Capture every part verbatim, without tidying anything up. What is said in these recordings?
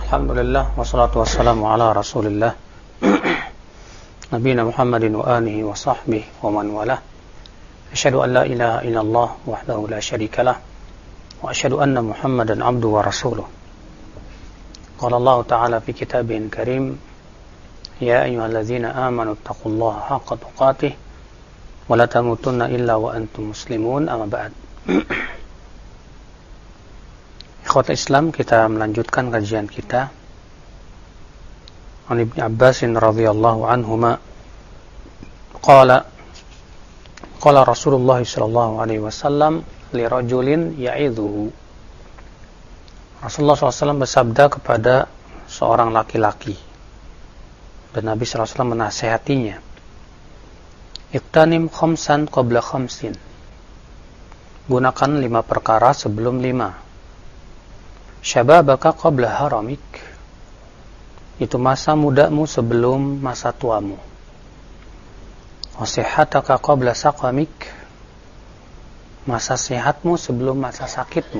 Alhamdulillah wassalatu wassalamu ala Rasulillah Nabiyina Muhammadin wa alihi wa sahbihi wa man walah. Asyhadu an la ilaha illallah wahdahu la syarikalah wa asyhadu anna Muhammadan abduhu wa rasuluh. Qala Allah ta'ala fi kitabihil karim, ya ayyuhalladzina amanu taqullaha haqqa tuqatih wa la tamutunna illa wa antum muslimun, amma ba'd. Ikhwat Islam, kita melanjutkan kajian kita. An Ibnu Abbas radhiyallahu anhuma qala qala Rasulullah sallallahu alaihi wasallam li rajulin ya'idhuhu. Rasulullah sallallahu alaihi wasallam bersabda kepada seorang laki-laki, dan Nabi sallallahu alaihi wasallam menasihatinya, Iqtanim khamsan qabla khamsin. Gunakan lima perkara sebelum lima. Syababaka qabla haramik. Itu masa mudamu sebelum masa tuamu. Wasihataka qabla saqamik. Masa sehatmu sebelum masa sakitmu.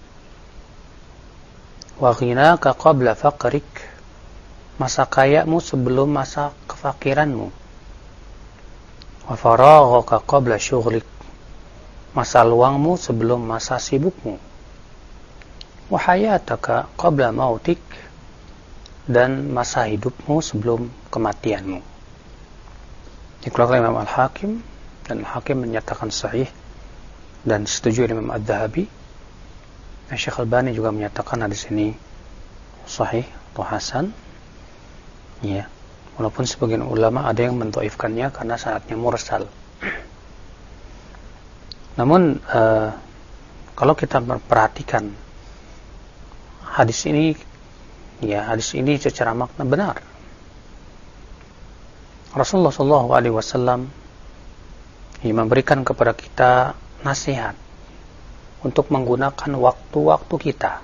Wa ghinaka qabla faqrik. Masa kayamu sebelum masa kefakiranmu. Wa faraghaka qabla syughlik. Masa luangmu sebelum masa sibukmu. Wa hayataka qabla mautik. Dan masa hidupmu sebelum kematianmu. Dikeluarkan Imam Al-Hakim, dan Al-Hakim menyatakan sahih dan setuju dengan Imam Adz-Dzahabi. Syekh Al-Albani juga menyatakan hadis ini sahih atau hasan. Ya, walaupun sebagian ulama ada yang mendhaifkannya karena sanadnya mursal. Namun uh, kalau kita memperhatikan hadis ini, ya, hadis ini secara makna benar. Rasulullah shallallahu alaihi wasallam memberikan kepada kita nasihat untuk menggunakan waktu-waktu kita.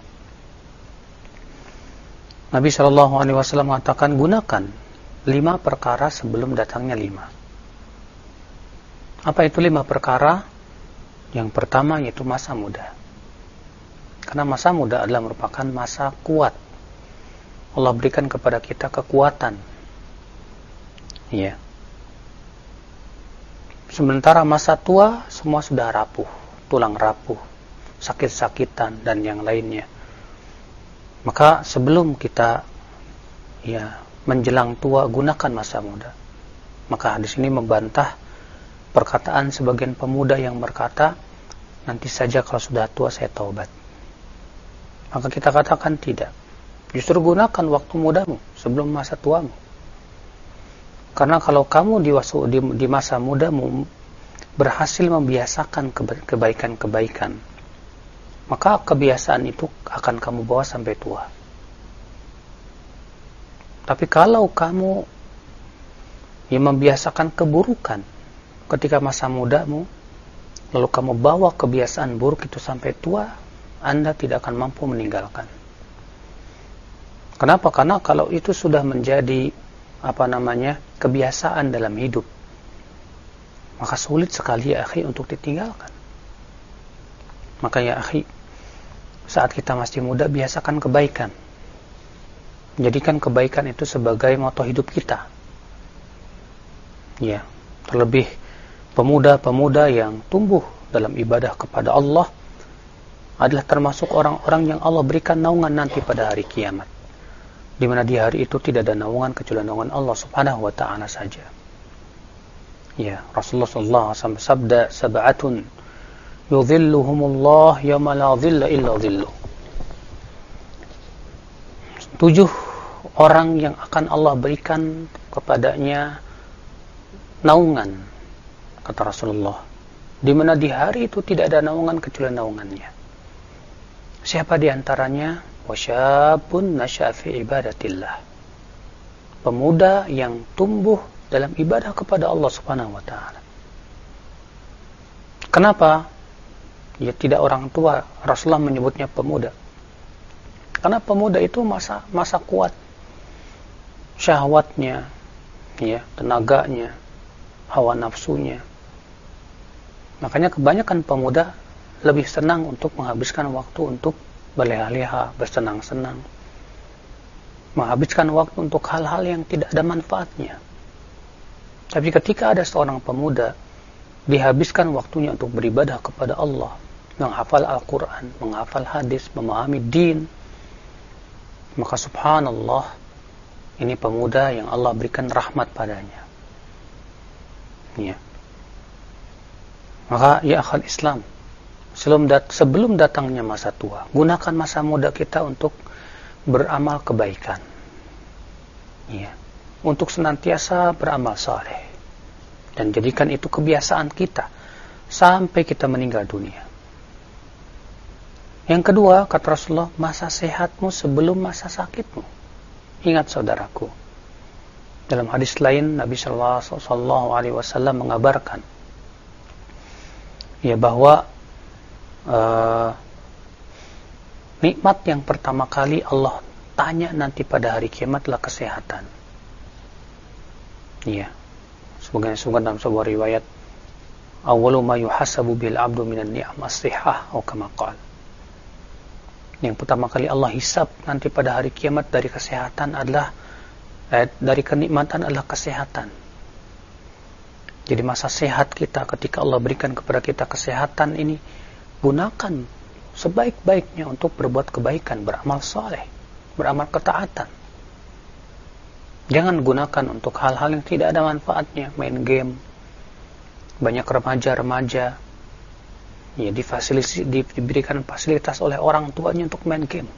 Nabi shallallahu alaihi wasallam mengatakan, gunakan lima perkara sebelum datangnya lima. Apa itu lima perkara? Yang pertama yaitu masa muda. Karena masa muda adalah merupakan masa kuat. Allah berikan kepada kita kekuatan. Ya. Sementara masa tua semua sudah rapuh, tulang rapuh, sakit-sakitan dan yang lainnya. Maka sebelum kita ya menjelang tua, gunakan masa muda. Maka hadis ini membantah perkataan sebagian pemuda yang berkata, nanti saja kalau sudah tua saya taubat. Maka kita katakan tidak. Justru gunakan waktu mudamu sebelum masa tuamu. Karena kalau kamu di, wasu, di, di masa mudamu berhasil membiasakan kebaikan-kebaikan, maka kebiasaan itu akan kamu bawa sampai tua. Tapi kalau kamu yang membiasakan keburukan ketika masa mudamu, lalu kamu bawa kebiasaan buruk itu sampai tua, Anda tidak akan mampu meninggalkan. Kenapa? Karena kalau itu sudah menjadi apa namanya kebiasaan dalam hidup, maka sulit sekali ya akhi untuk ditinggalkan. Maka ya akhi, saat kita masih muda, biasakan kebaikan. Jadikan kebaikan itu sebagai moto hidup kita. Ya, terlebih pemuda-pemuda yang tumbuh dalam ibadah kepada Allah adalah termasuk orang-orang yang Allah berikan naungan nanti pada hari kiamat, di mana di hari itu tidak ada naungan kecuali naungan Allah Subhanahu wa taala saja. Ya, Rasulullah sallallahu alaihi wasallam bersabda, sab'atun yudhilluhumullah yawma la dhilla illa dhilluh. Tujuh orang yang akan Allah berikan kepadanya naungan, kata Rasulullah, di mana di hari itu tidak ada naungan kecuali naungannya. Siapa di antaranya? Wasyabun nasya'a fi ibadatillah. Pemuda yang tumbuh dalam ibadah kepada Allah Subhanahu wa taala. Kenapa? Ya, tidak orang tua. Rasulullah menyebutnya pemuda. Karena pemuda itu masa masa kuat. Syahwatnya, ya, tenaganya, hawa nafsunya. Makanya kebanyakan pemuda lebih senang untuk menghabiskan waktu untuk berleha-leha, bersenang-senang. menghabiskan waktu untuk hal-hal yang tidak ada manfaatnya. Tapi ketika ada seorang pemuda dihabiskan waktunya untuk beribadah kepada Allah, menghafal Al-Quran, menghafal hadis, memahami din, maka subhanallah, ini pemuda yang Allah berikan rahmat padanya. Ya. Maka ya akhal Islam, sebelum, dat- sebelum datangnya masa tua, gunakan masa muda kita untuk beramal kebaikan. Ya. Untuk senantiasa beramal saleh. Dan jadikan itu kebiasaan kita sampai kita meninggal dunia. Yang kedua, kata Rasulullah, masa sehatmu sebelum masa sakitmu. Ingat saudaraku, dalam hadis lain Nabi Shallallahu Alaihi Wasallam mengabarkan ya bahwa uh, nikmat yang pertama kali Allah tanya nanti pada hari kiamat adalah kesehatan. Iya. Sebagaimana dalam sebuah riwayat, awwalu ma yuhasabu bil abdu minan ni'am as-sihah atau kama qala. Yang pertama kali Allah hisab nanti pada hari kiamat dari kesehatan adalah eh, dari kenikmatan adalah kesehatan. Jadi masa sehat kita, ketika Allah berikan kepada kita kesehatan ini, gunakan sebaik-baiknya untuk berbuat kebaikan, beramal saleh, beramal ketaatan. Jangan gunakan untuk hal-hal yang tidak ada manfaatnya, main game. Banyak remaja-remaja ya difasilitas, diberikan fasilitas oleh orang tuanya untuk main game.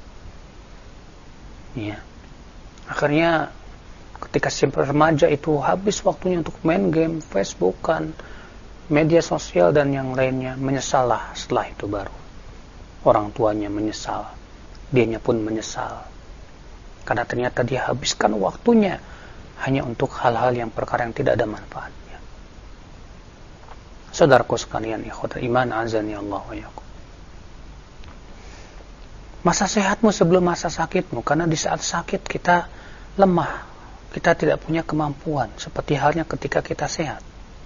Ya. Akhirnya ketika si remaja itu habis waktunya untuk main game, Facebookan, media sosial dan yang lainnya, menyesallah setelah itu baru. Orang tuanya menyesal, dianya pun menyesal. Karena ternyata dia habiskan waktunya hanya untuk hal-hal yang perkara yang tidak ada manfaatnya. Saudaraku sekalian, ikhwatul iman, azani Allah wa yakum. Masa sehatmu sebelum masa sakitmu, karena di saat sakit kita lemah, kita tidak punya kemampuan, seperti halnya ketika kita sehat.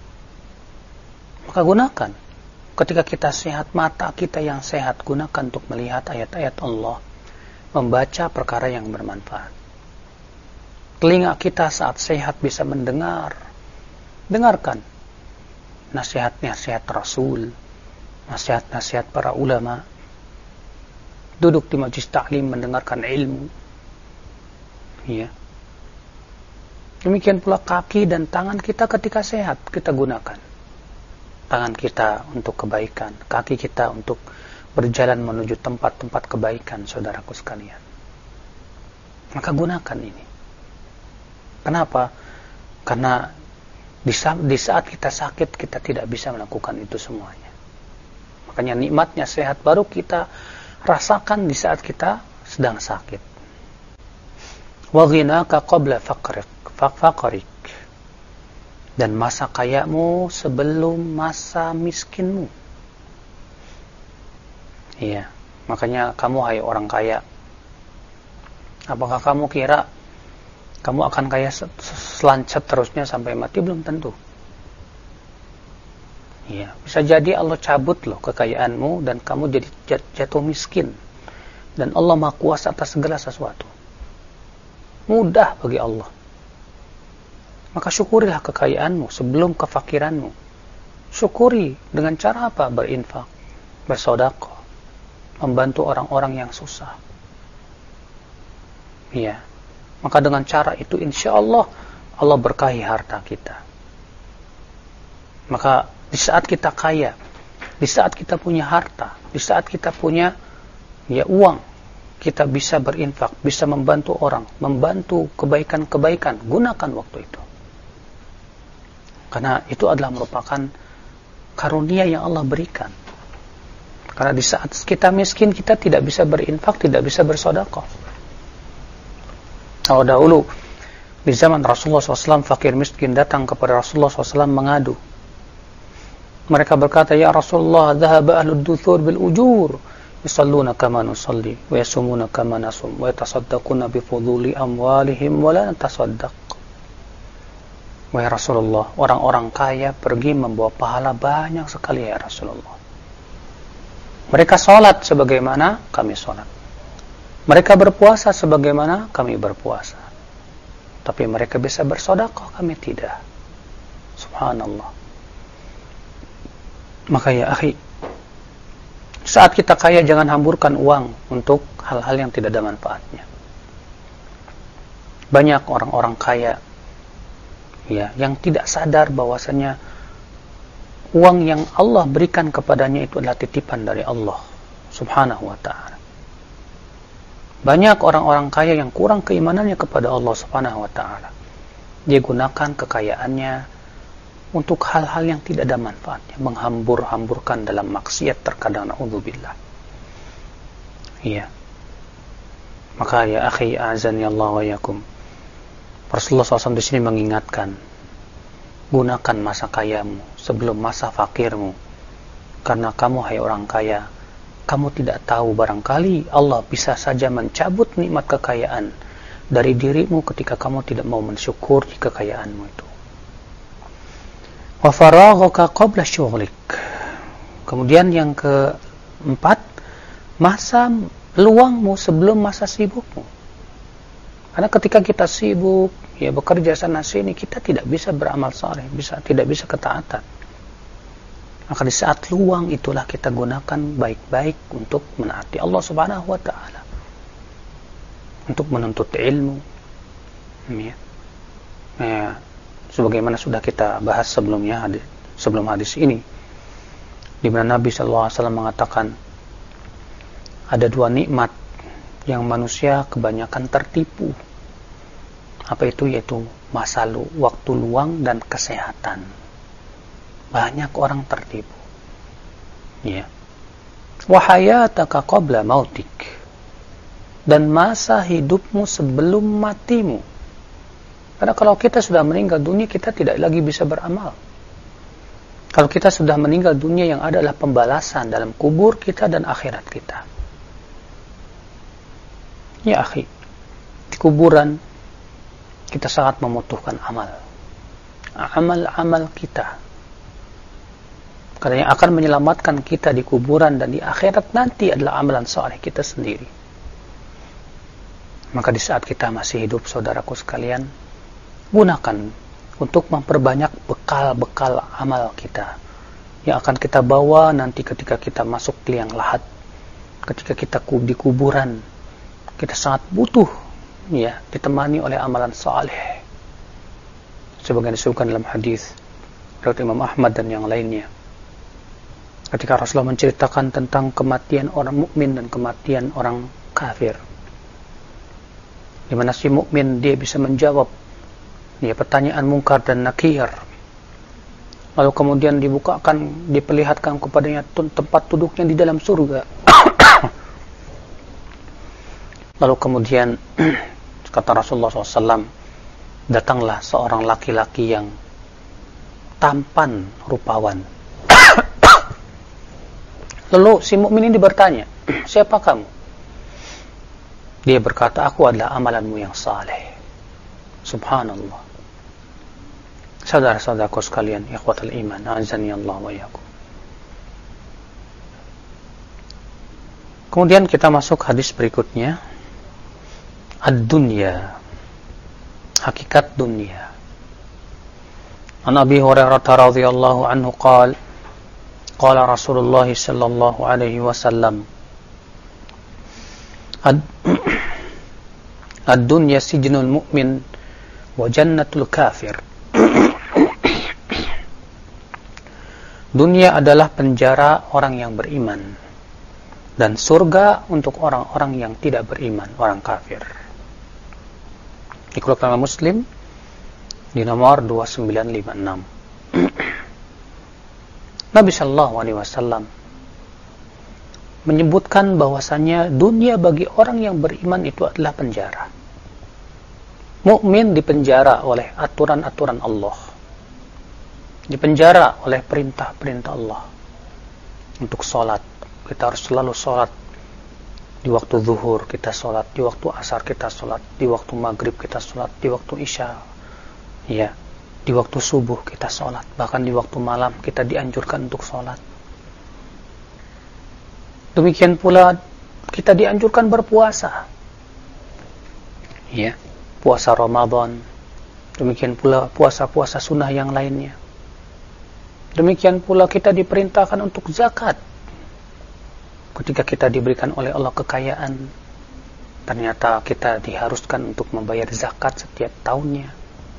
Maka gunakan, ketika kita sehat, mata kita yang sehat, gunakan untuk melihat ayat-ayat Allah, membaca perkara yang bermanfaat. Telinga kita saat sehat bisa mendengar, dengarkan nasihat-nasihat Rasul, nasihat-nasihat para ulama. Duduk di majlis ta'lim mendengarkan ilmu. Ya. Demikian pula kaki dan tangan kita ketika sehat kita gunakan. Tangan kita untuk kebaikan, kaki kita untuk berjalan menuju tempat-tempat kebaikan, saudaraku sekalian. Maka gunakan ini. Kenapa? Karena di saat, di saat kita sakit, kita tidak bisa melakukan itu semuanya. Makanya nikmatnya sehat baru kita rasakan di saat kita sedang sakit. Wa ghinaka qabla faqrik, faqrik. Dan masa kayamu sebelum masa miskinmu. Iya, makanya kamu hai orang kaya, apakah kamu kira kamu akan kaya selancat terusnya sampai mati? Belum tentu. Iya, bisa jadi Allah cabut loh kekayaanmu dan kamu jadi jatuh miskin. Dan Allah Maha Kuasa atas segala sesuatu. Mudah bagi Allah. Maka syukurilah kekayaanmu sebelum kefakiranmu. Syukuri dengan cara apa? Berinfak, bersedekah, membantu orang-orang yang susah. Iya. Maka dengan cara itu insya Allah Allah berkahi harta kita. Maka di saat kita kaya, di saat kita punya harta, di saat kita punya ya uang, kita bisa berinfak, bisa membantu orang, membantu kebaikan-kebaikan, gunakan waktu itu. Karena itu adalah merupakan karunia yang Allah berikan. Karena di saat kita miskin, kita tidak bisa berinfak, tidak bisa bersedekah. Kalau dahulu, di zaman Rasulullah shallallahu alaihi wasallam, fakir miskin datang kepada Rasulullah shallallahu alaihi wasallam mengadu. Mereka berkata, ya Rasulullah, dhahaba ahlud duthur bil ujur, yusalluna kama nusalli, wa yasumuna kama nasum, wa yatasaddaquna bifuduli amwalihim, wa la natasaddaq. Wahai Rasulullah, orang-orang kaya pergi membawa pahala banyak sekali ya Rasulullah. Mereka sholat sebagaimana kami sholat. Mereka berpuasa sebagaimana kami berpuasa, tapi mereka bisa bersedekah, kami tidak. Subhanallah. Maka ya akhi, saat kita kaya jangan hamburkan uang untuk hal-hal yang tidak ada manfaatnya. Banyak orang-orang kaya ya yang tidak sadar bahwasanya uang yang Allah berikan kepadanya itu adalah titipan dari Allah Subhanahu wa ta'ala. Banyak orang-orang kaya yang kurang keimanannya kepada Allah Subhanahu wa ta'ala. Dia gunakan kekayaannya untuk hal-hal yang tidak ada manfaatnya, menghambur-hamburkan dalam maksiat terkadang, na'udzubillah. Iya. Maka ya akhi azani Allah wa yakum, Rasulullah shallallahu alaihi wasallam di sini mengingatkan, gunakan masa kayamu sebelum masa fakirmu, karena kamu hai orang kaya, kamu tidak tahu barangkali Allah bisa saja mencabut nikmat kekayaan dari dirimu ketika kamu tidak mau mensyukuri kekayaanmu itu. Wa faraghaka qabla syughlik. Kemudian yang keempat, masa luangmu sebelum masa sibukmu. Karena ketika kita sibuk, ya bekerja sana sini, kita tidak bisa beramal saleh, bisa tidak bisa ketaatan. Maka di saat luang itulah kita gunakan baik-baik untuk menaati Allah Subhanahu wa ta'ala, untuk menuntut ilmu. Ya. Ya. Sebagaimana sudah kita bahas sebelumnya, hadis, sebelum hadis ini, di mana Nabi shallallahu alaihi wasallam mengatakan ada dua nikmat yang manusia kebanyakan tertipu. Apa itu? Yaitu masa lu, waktu luang dan kesehatan. Banyak orang tertipu. Ya. Wa hayataka qabla mautik. Dan masa hidupmu sebelum matimu. Karena kalau kita sudah meninggal dunia, kita tidak lagi bisa beramal. Kalau kita sudah meninggal dunia, yang ada adalah pembalasan dalam kubur kita dan akhirat kita. Ya akhi, di kuburan kita sangat membutuhkan amal. Amal-amal kita. Karena yang akan menyelamatkan kita di kuburan dan di akhirat nanti adalah amalan saleh kita sendiri. Maka di saat kita masih hidup, saudaraku sekalian, gunakan untuk memperbanyak bekal-bekal amal kita yang akan kita bawa nanti ketika kita masuk liang lahat, ketika kita di kuburan. Kita sangat butuh ya ditemani oleh amalan saleh. Sebagaimana disebutkan dalam hadis riwayat Imam Ahmad dan yang lainnya, ketika Rasulullah menceritakan tentang kematian orang mukmin dan kematian orang kafir, di mana si mukmin dia bisa menjawab ya pertanyaan mungkar dan nakir, lalu kemudian dibukakan, diperlihatkan kepadanya tempat duduknya di dalam surga. Lalu kemudian kata Rasulullah shallallahu alaihi wasallam, datanglah seorang laki-laki yang tampan rupawan. Lalu si mukmin ini bertanya, siapa kamu? Dia berkata, aku adalah amalanmu yang saleh. Subhanallah. Saudara-saudaraku sekalian, ikhwatul iman, azani Allah wa iyyakum. Kemudian kita masuk hadis berikutnya. Ad-dunya, hakikat dunia. An Abi Hurairah radhiyallahu anhu qala qala Rasulullah sallallahu alaihi wasallam ad-dunya sijnul mu'min wa jannatul kafir. Dunia adalah penjara orang yang beriman dan surga untuk orang-orang yang tidak beriman, orang kafir. Dikeluarkan oleh Muslim di nomor dua sembilan lima enam. Nabi Shallallahu Alaihi Wasallam menyebutkan bahwasannya dunia bagi orang yang beriman itu adalah penjara. Mukmin dipenjara oleh aturan-aturan Allah, dipenjara oleh perintah-perintah Allah. Untuk sholat, kita harus selalu sholat. Di waktu zuhur kita sholat, di waktu asar kita sholat, di waktu maghrib kita sholat, di waktu isya, ya, di waktu subuh kita sholat, bahkan di waktu malam kita dianjurkan untuk sholat. Demikian pula kita dianjurkan berpuasa. ya, puasa Ramadan, demikian pula puasa-puasa sunnah yang lainnya. Demikian pula kita diperintahkan untuk zakat. Ketika kita diberikan oleh Allah kekayaan, ternyata kita diharuskan untuk membayar zakat setiap tahunnya.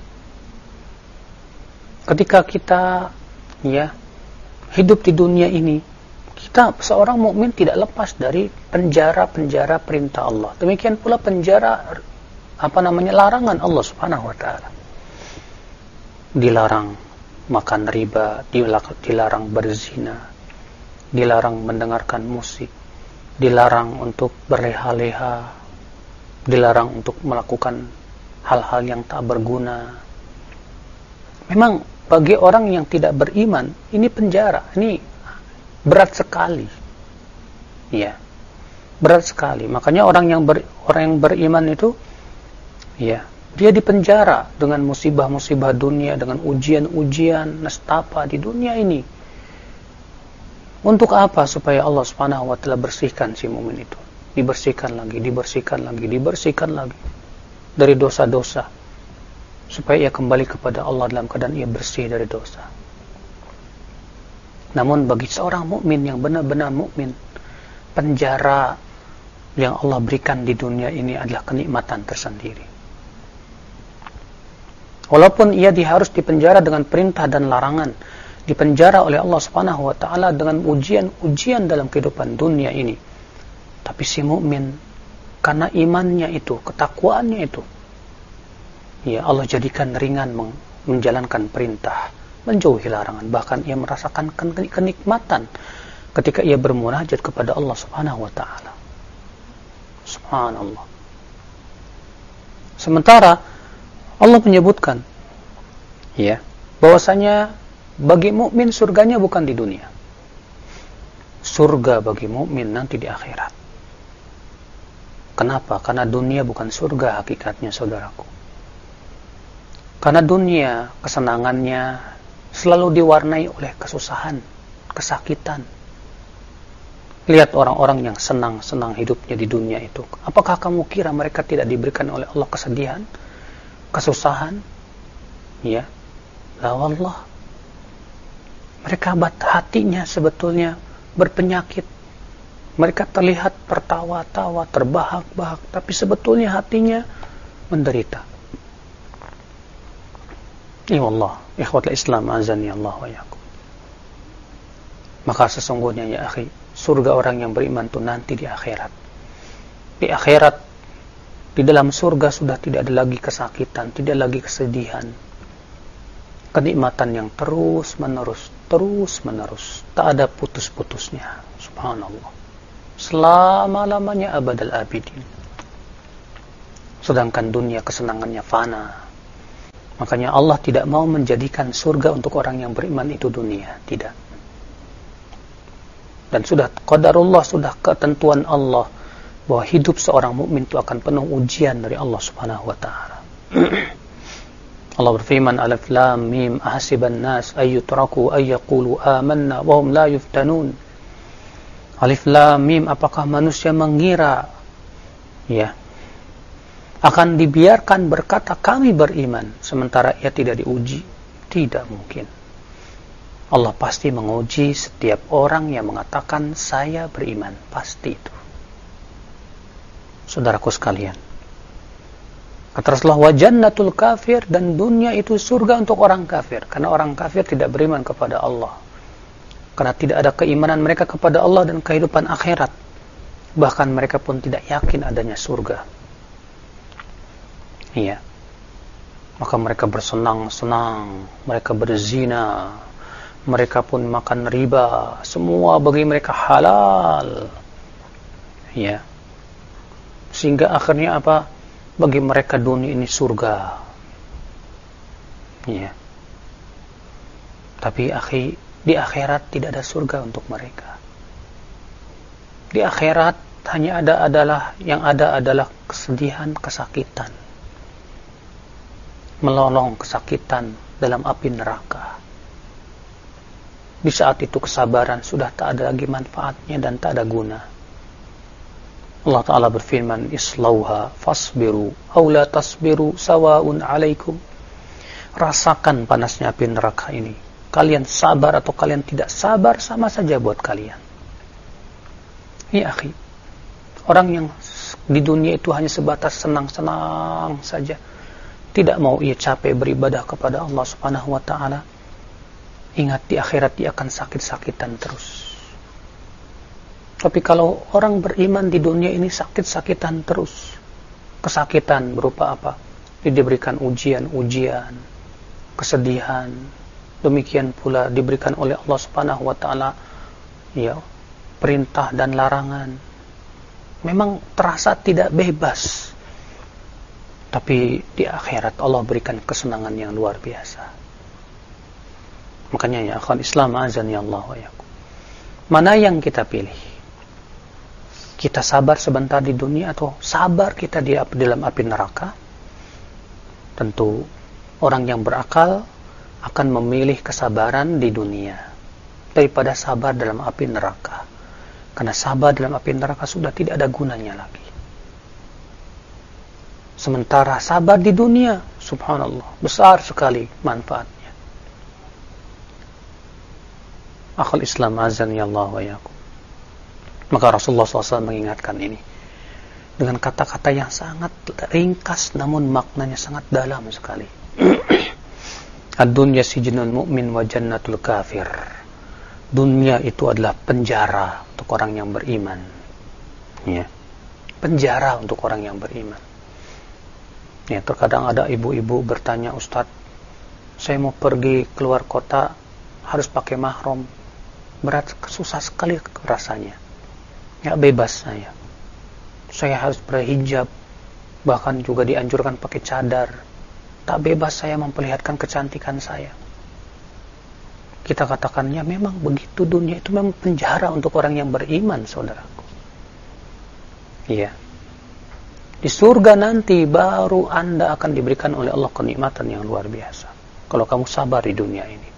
Ketika kita ya hidup di dunia ini, kita seorang mukmin tidak lepas dari penjara-penjara perintah Allah. Demikian pula penjara apa namanya larangan Allah Subhanahu wa taala. Dilarang makan riba, dilarang berzina, dilarang mendengarkan musik, dilarang untuk berleha-leha, dilarang untuk melakukan hal-hal yang tak berguna. Memang bagi orang yang tidak beriman, ini penjara, ini berat sekali. Ya. Berat sekali. Makanya orang yang ber, orang yang beriman itu ya, dia dipenjara dengan musibah-musibah dunia, dengan ujian-ujian nestapa di dunia ini. Untuk apa? Supaya Allah Subhanahu wa taala bersihkan si mukmin itu. Dibersihkan lagi, dibersihkan lagi, dibersihkan lagi dari dosa-dosa. Supaya ia kembali kepada Allah dalam keadaan ia bersih dari dosa. Namun bagi seorang mukmin yang benar-benar mukmin, penjara yang Allah berikan di dunia ini adalah kenikmatan tersendiri. Walaupun ia harus dipenjara dengan perintah dan larangan, dipenjara oleh Allah Subhanahu wa taala dengan ujian-ujian dalam kehidupan dunia ini, tapi si mukmin karena imannya itu, ketakwaannya itu, ya Allah jadikan ringan menjalankan perintah, menjauhi larangan, bahkan ia merasakan kenikmatan ketika ia bermunajat kepada Allah Subhanahu wa taala. Subhanallah. Sementara Allah menyebutkan ya, bahwasanya bagi mukmin surganya bukan di dunia. Surga bagi mukmin nanti di akhirat. Kenapa? Karena dunia bukan surga hakikatnya, saudaraku. Karena dunia kesenangannya selalu diwarnai oleh kesusahan, kesakitan. Lihat orang-orang yang senang-senang hidupnya di dunia itu. Apakah kamu kira mereka tidak diberikan oleh Allah kesedihan, kesusahan? Ya, la wallah. Mereka hatinya sebetulnya berpenyakit. Mereka terlihat tertawa-tawa, terbahak-bahak, tapi sebetulnya hatinya menderita. Ya Allah, ikhwatul Islam azani Allah wa yakum. Maka sesungguhnya ya akhi, surga orang yang beriman itu nanti di akhirat. Di akhirat, di dalam surga sudah tidak ada lagi kesakitan, tidak lagi kesedihan. Kenikmatan yang terus menerus, terus menerus, tak ada putus-putusnya. Subhanallah. Selama-lamanya abadal abidin. Sedangkan dunia kesenangannya fana. Makanya Allah tidak mau menjadikan surga untuk orang yang beriman itu dunia, tidak. Dan sudah qadarullah, sudah ketentuan Allah bahwa hidup seorang mukmin itu akan penuh ujian dari Allah Subhanahu wa taala. Allah berfirman, Alif Lam Mim, ahasiban nas ayyutraku ayyaqulu amanna wa hum la yuftanun. Alif Lam Mim, apakah manusia mengira ya akan dibiarkan berkata kami beriman sementara ia tidak diuji? Tidak mungkin. Allah pasti menguji setiap orang yang mengatakan saya beriman, pasti itu. Saudaraku sekalian, kata Rasulullah, wa jannatul kafir, dan dunia itu surga untuk orang kafir, karena orang kafir tidak beriman kepada Allah, karena tidak ada keimanan mereka kepada Allah dan kehidupan akhirat. Bahkan mereka pun tidak yakin adanya surga. Iya. Maka mereka bersenang-senang, mereka berzina, mereka pun makan riba, semua bagi mereka halal. Ya. Sehingga akhirnya apa? Bagi mereka dunia ini surga. Ya. Tapi akhi, di akhirat tidak ada surga untuk mereka. Di akhirat hanya ada adalah yang ada adalah kesedihan, kesakitan, melolong kesakitan dalam api neraka. Di saat itu kesabaran sudah tak ada lagi manfaatnya dan tak ada guna. Allah Ta'ala berfirman, islauha fasbiru aw la tasbiru sawa'un alaikum. Rasakan panasnya api neraka ini. Kalian sabar atau kalian tidak sabar, sama saja buat kalian. Ya akhi, orang yang di dunia itu hanya sebatas senang-senang saja, tidak mau ia capek beribadah kepada Allah Subhanahu wa Ta'ala, ingat di akhirat dia akan sakit-sakitan terus. Tapi kalau orang beriman di dunia ini sakit-sakitan terus, kesakitan berupa apa? Dia diberikan ujian-ujian, kesedihan, demikian pula diberikan oleh Allah Subhanahu wa Ta'ala ya, perintah dan larangan. Memang terasa tidak bebas, tapi di akhirat Allah berikan kesenangan yang luar biasa. Makanya ya akhwan Islam azani Allah wa yakum, mana yang kita pilih? Kita sabar sebentar di dunia atau sabar kita di dalam api neraka? Tentu orang yang berakal akan memilih kesabaran di dunia daripada sabar dalam api neraka. Karena sabar dalam api neraka sudah tidak ada gunanya lagi. Sementara sabar di dunia, subhanallah, besar sekali manfaatnya. Akhul Islam azani Allah wa yakum. Maka Rasulullah shallallahu alaihi wasallam mengingatkan ini dengan kata-kata yang sangat ringkas namun maknanya sangat dalam sekali. Ad-dunya sijnul mu'min wa jannatul kafir. Dunia itu adalah penjara untuk orang yang beriman. Ya. Penjara untuk orang yang beriman. Ya, terkadang ada ibu-ibu bertanya, Ustadz, saya mau pergi keluar kota harus pakai mahram. Berat, susah sekali rasanya. Ya, bebas saya. Saya harus berhijab, bahkan juga dianjurkan pakai cadar. Tak bebas saya memperlihatkan kecantikan saya. Kita katakannya memang begitu, dunia itu memang penjara untuk orang yang beriman, saudaraku. Iya. Di surga nanti baru Anda akan diberikan oleh Allah kenikmatan yang luar biasa. Kalau kamu sabar di dunia ini.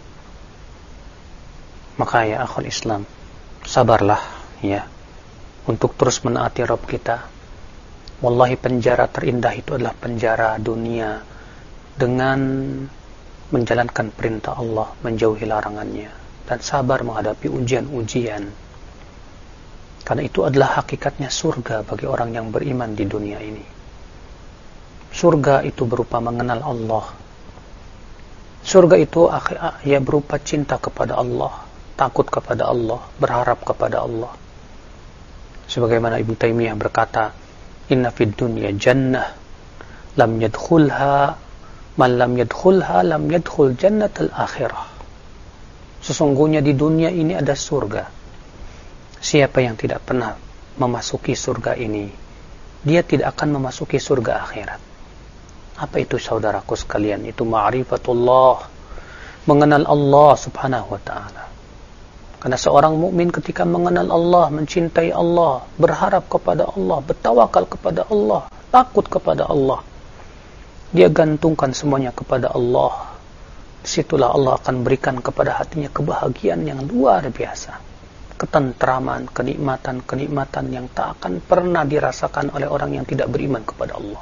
Maka ya akhul Islam, sabarlah ya untuk terus menaati Rabb kita. Wallahi penjara terindah itu adalah penjara dunia dengan menjalankan perintah Allah, menjauhi larangannya, dan sabar menghadapi ujian-ujian. Karena itu adalah hakikatnya surga bagi orang yang beriman di dunia ini. Surga itu berupa mengenal Allah. Surga itu ya berupa cinta kepada Allah, takut kepada Allah, berharap kepada Allah. Sebagaimana Ibnu Taimiyah berkata, "Inna fid dunya jannah lam yadkhulha man lam yadkhulha lam yadkhul jannatal akhirah." Sesungguhnya di dunia ini ada surga. Siapa yang tidak pernah memasuki surga ini, dia tidak akan memasuki surga akhirat. Apa itu saudaraku sekalian? Itu ma'rifatullah, mengenal Allah Subhanahu wa ta'ala. Karena seorang mukmin ketika mengenal Allah, mencintai Allah, berharap kepada Allah, bertawakal kepada Allah, takut kepada Allah, dia gantungkan semuanya kepada Allah. Disitulah Allah akan berikan kepada hatinya kebahagiaan yang luar biasa, ketentraman, kenikmatan-kenikmatan yang tak akan pernah dirasakan oleh orang yang tidak beriman kepada Allah.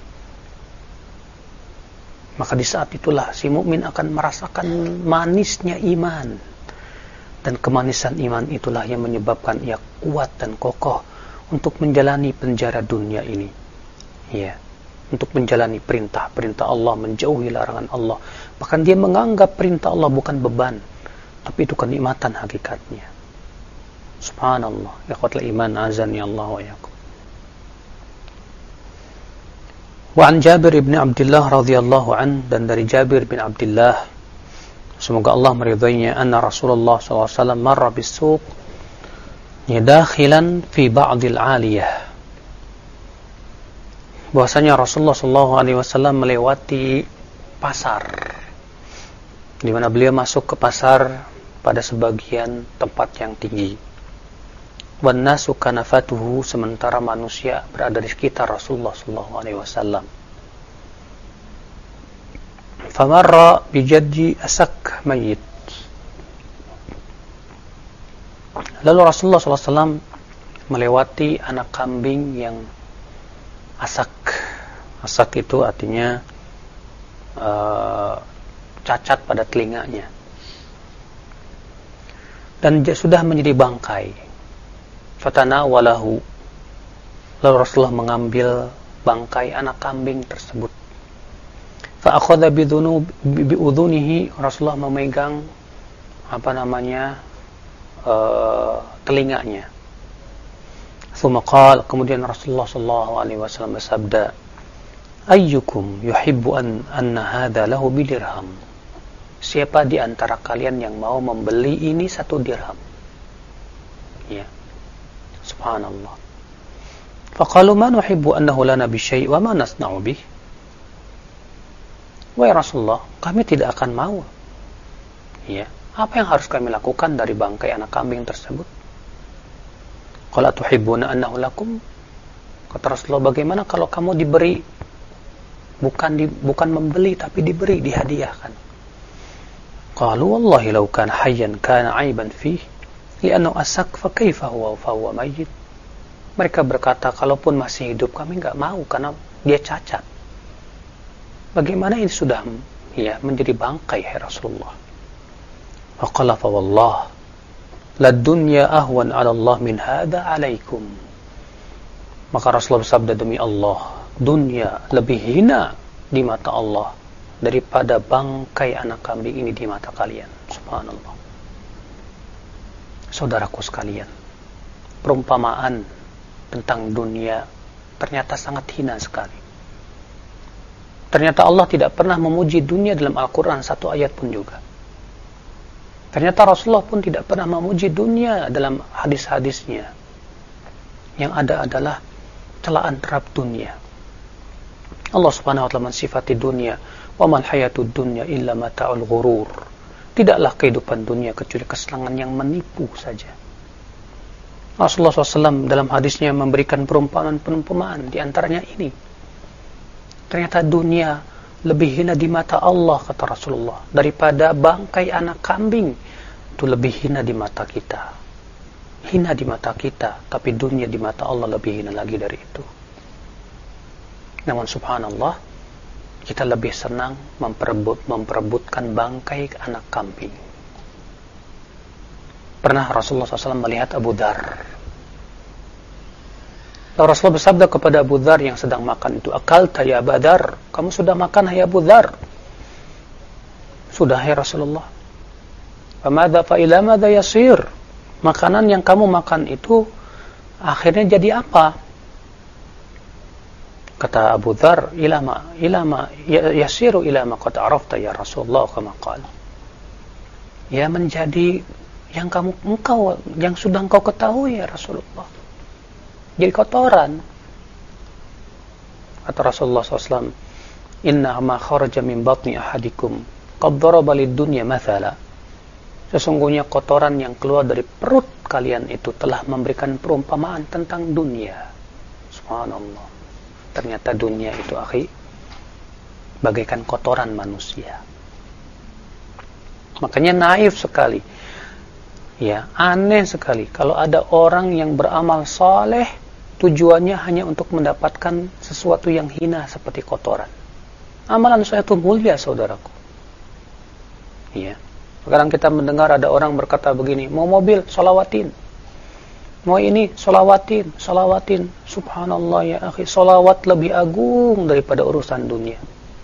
Maka di saat itulah si mukmin akan merasakan manisnya iman, dan kemanisan iman itulah yang menyebabkan ia kuat dan kokoh untuk menjalani penjara dunia ini. Ya. Untuk menjalani perintah-perintah Allah, menjauhi larangan Allah. Bahkan dia menganggap perintah Allah bukan beban, tapi itu kenikmatan hakikatnya. Subhanallah. Ya qatlul iman azani Allah wa yakum. Wa an Jabir bin Abdullah radhiyallahu an, dan dari Jabir bin Abdullah, semoga Allah meridainya, anna Rasulullah sallallahu alaihi wasallam marra bis-suq dakhilan fi ba'dil 'aliyah. Bahwasanya Rasulullah sallallahu alaihi wasallam melewati pasar, di mana beliau masuk ke pasar pada sebagian tempat yang tinggi. Wan nasu kanafatuhu, sementara manusia berada di sekitar Rasulullah sallallahu alaihi wasallam. Famarra bijadji asak mayyit. Lalu Rasulullah sallallahu alaihi wasallam melewati anak kambing yang asak. Asak itu artinya uh, cacat pada telinganya. Dan sudah menjadi bangkai. Fatanawalahu. Lalu Rasulullah mengambil bangkai anak kambing tersebut. Fa'akhadha bi'udhunihi. Rasulullah memegang apa namanya uh, telinganya. Thumma qala, kemudian Rasulullah sallallahu alaihi wasallam bersabda, ayyukum yuhibbu an anna hadha lahu bidirham. Siapa di antara kalian yang mau membeli ini satu dirham? Ya. Subhanallah. Faqalu ma nuhibbu annahu lana bi syai' wa ma nasna'u bih. Wahai Rasulullah, kami tidak akan mau. Ya. Apa yang harus kami lakukan dari bangkai anak kambing tersebut? Qala tuhibbuna annahu lakum? Kata Rasulullah, bagaimana kalau kamu diberi, bukan di, bukan membeli tapi diberi, dihadiahkan? Qalu wallahi law kana hayyan kana aiban fih li'annahu asak fa kaifa huwa fa huwa mayyit. Mereka berkata, kalaupun masih hidup kami enggak mau karena dia cacat. Bagaimana ini sudah ya menjadi bangkai, ya Rasulullah? Faqala fa wallah la dunya ahwan 'ala Allah min hadha 'alaikum. Maka Rasulullah bersabda, demi Allah, dunia lebih hina di mata Allah daripada bangkai anak kambing ini di mata kalian. Subhanallah. Saudaraku sekalian, perumpamaan tentang dunia ternyata sangat hina sekali. Ternyata Allah tidak pernah memuji dunia dalam Al-Quran satu ayat pun juga. Ternyata Rasulullah pun tidak pernah memuji dunia dalam hadis-hadisnya. Yang ada adalah celaan terhadap dunia. Allah Subhanahu wa taala mensifati dunia, wa mal hayatud dunya illa mata'ul ghurur. Tidaklah kehidupan dunia kecuali kesenangan yang menipu saja. Rasulullah shallallahu alaihi wasallam dalam hadisnya memberikan perumpamaan-perumpamaan, di antaranya ini. Ternyata dunia lebih hina di mata Allah, kata Rasulullah, daripada bangkai anak kambing. Itu lebih hina di mata kita. Hina di mata kita, tapi dunia di mata Allah lebih hina lagi dari itu. Namun subhanallah, kita lebih senang memperebut, memperebutkan bangkai anak kambing. Pernah Rasulullah shallallahu alaihi wasallam melihat Abu Dzar. Lalu Rasulullah bersabda kepada Abu Dzar yang sedang makan itu, akalta ya Abu Dzar, kamu sudah makan hai Abu Dzar? Sudah ya Rasulullah. Famadza fa ila madza yasir? Makanan yang kamu makan itu akhirnya jadi apa? Kata Abu Dzar, ilama ilama yasiru ilama qad arafta ya Rasulullah, kama qala. Ya, menjadi yang kamu engkau yang sudah engkau ketahui ya Rasulullah. Jadi kotoran. Kata Rasulullah shallallahu alaihi wasallam, inna ma kharaja min batni ahadikum qad daraba lid-dunya mathala. Sesungguhnya kotoran yang keluar dari perut kalian itu telah memberikan perumpamaan tentang dunia. Subhanallah. Ternyata dunia itu, akhi, bagaikan kotoran manusia. Makanya naif sekali. Ya, aneh sekali kalau ada orang yang beramal saleh tujuannya hanya untuk mendapatkan sesuatu yang hina seperti kotoran. Amalan saya itu mulia, saudaraku. Ya. Sekarang kita mendengar ada orang berkata begini, mau mobil, sholawatin. Mau ini, sholawatin, sholawatin. Subhanallah ya akhi, sholawat lebih agung daripada urusan dunia.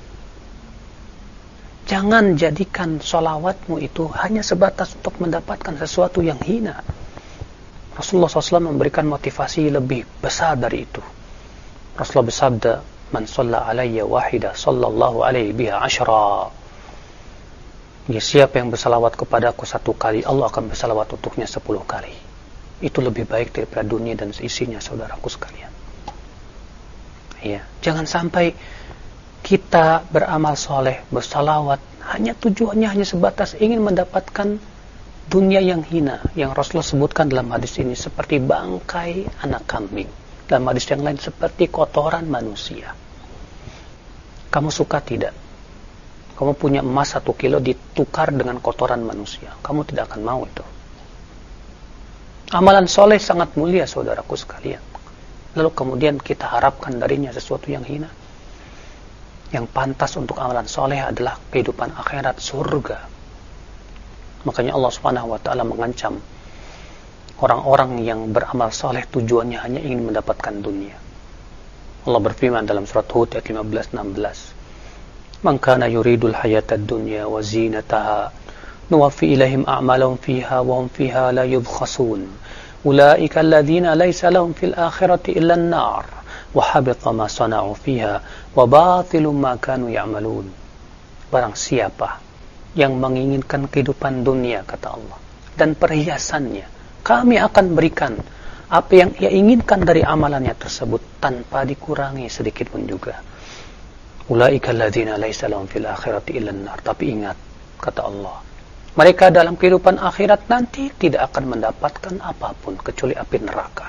Jangan jadikan sholawatmu itu hanya sebatas untuk mendapatkan sesuatu yang hina. Rasulullah shallallahu alaihi wasallam memberikan motivasi lebih besar dari itu. Rasulullah bersabda, man shalla alayya wahida, sallallahu alaihi biha ashra. Ya, siapa yang bersalawat kepadaku satu kali, Allah akan bersalawat untuknya sepuluh kali. Itu lebih baik daripada dunia dan isinya, saudaraku sekalian. Ya, jangan sampai kita beramal soleh, bersalawat, hanya tujuannya hanya sebatas ingin mendapatkan dunia yang hina, yang Rasulullah sebutkan dalam hadis ini seperti bangkai anak kambing. Dalam hadis yang lain seperti kotoran manusia. Kamu suka tidak? Kamu punya emas satu kilo ditukar dengan kotoran manusia. Kamu tidak akan mau itu. Amalan soleh sangat mulia, saudaraku sekalian. Lalu kemudian kita harapkan darinya sesuatu yang hina. Yang pantas untuk amalan soleh adalah kehidupan akhirat, surga. Makanya Allah Subhanahu wa taala mengancam orang-orang yang beramal soleh tujuannya hanya ingin mendapatkan dunia. Allah berfirman dalam surat Hud ayat lima belas enam belas, "Man kana yuridul hayatad dunya wa zinataha nuwaffi ilaihim a'malahum fiha wa hum fiha la yubkhasun. Ulaika alladhina laysa lahum fil akhirati illa an-nar wa habita ma sana'u fiha wa batilum ma kanu ya'malun." Barang siapa yang menginginkan kehidupan dunia, kata Allah, dan perhiasannya, kami akan berikan apa yang ia inginkan dari amalannya tersebut tanpa dikurangi sedikit pun juga. Ulaika alladzina laisa lahum fil akhirati illa an-nar. Tapi ingat, kata Allah, mereka dalam kehidupan akhirat nanti tidak akan mendapatkan apapun kecuali api neraka.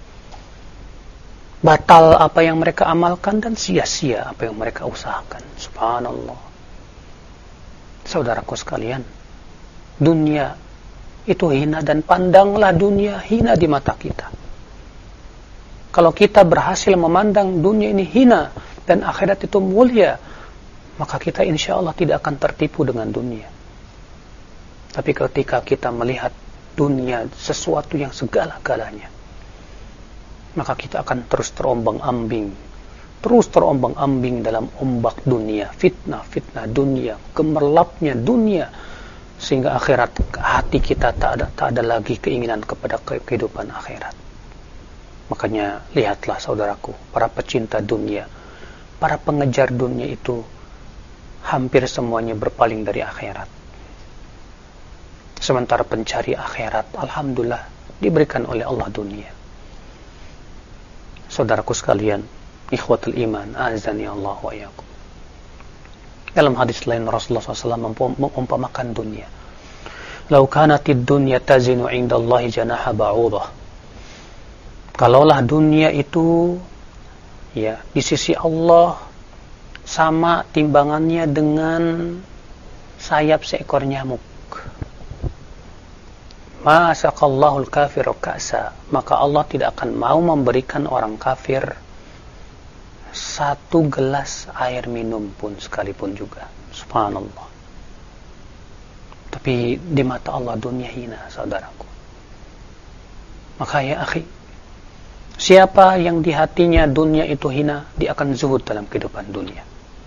Batal apa yang mereka amalkan dan sia-sia apa yang mereka usahakan. Subhanallah. Saudaraku sekalian, dunia itu hina, dan pandanglah dunia hina di mata kita. Kalau kita berhasil memandang dunia ini hina dan akhirat itu mulia, maka kita insya Allah tidak akan tertipu dengan dunia. Tapi ketika kita melihat dunia sesuatu yang segala-galanya, maka kita akan terus terombang-ambing, terus terombang-ambing dalam ombak dunia, fitnah-fitnah dunia, gemerlapnya dunia, sehingga akhirat hati kita tak ada, tak ada lagi keinginan kepada kehidupan akhirat. Makanya lihatlah saudaraku, para pecinta dunia, para pengejar dunia itu hampir semuanya berpaling dari akhirat. Sementara pencari akhirat, alhamdulillah, diberikan oleh Allah dunia. Saudaraku sekalian, ikhwatul iman, azani Allah wa iyyakum. Dalam hadis lain Rasulullah shallallahu alaihi wasallam mengumpamakan dunia. Lau kanatid dunya tazinu indallahi janaha ba'udah. Kalaulah dunia itu ya di sisi Allah sama timbangannya dengan sayap seekor nyamuk. Ma saqallahul kafiru ka'sa, maka Allah tidak akan mau memberikan orang kafir satu gelas air minum pun sekalipun juga. Subhanallah. Tapi di mata Allah dunia hina, saudaraku. Maka ya akhi, siapa yang di hatinya dunia itu hina, dia akan zuhud dalam kehidupan dunia.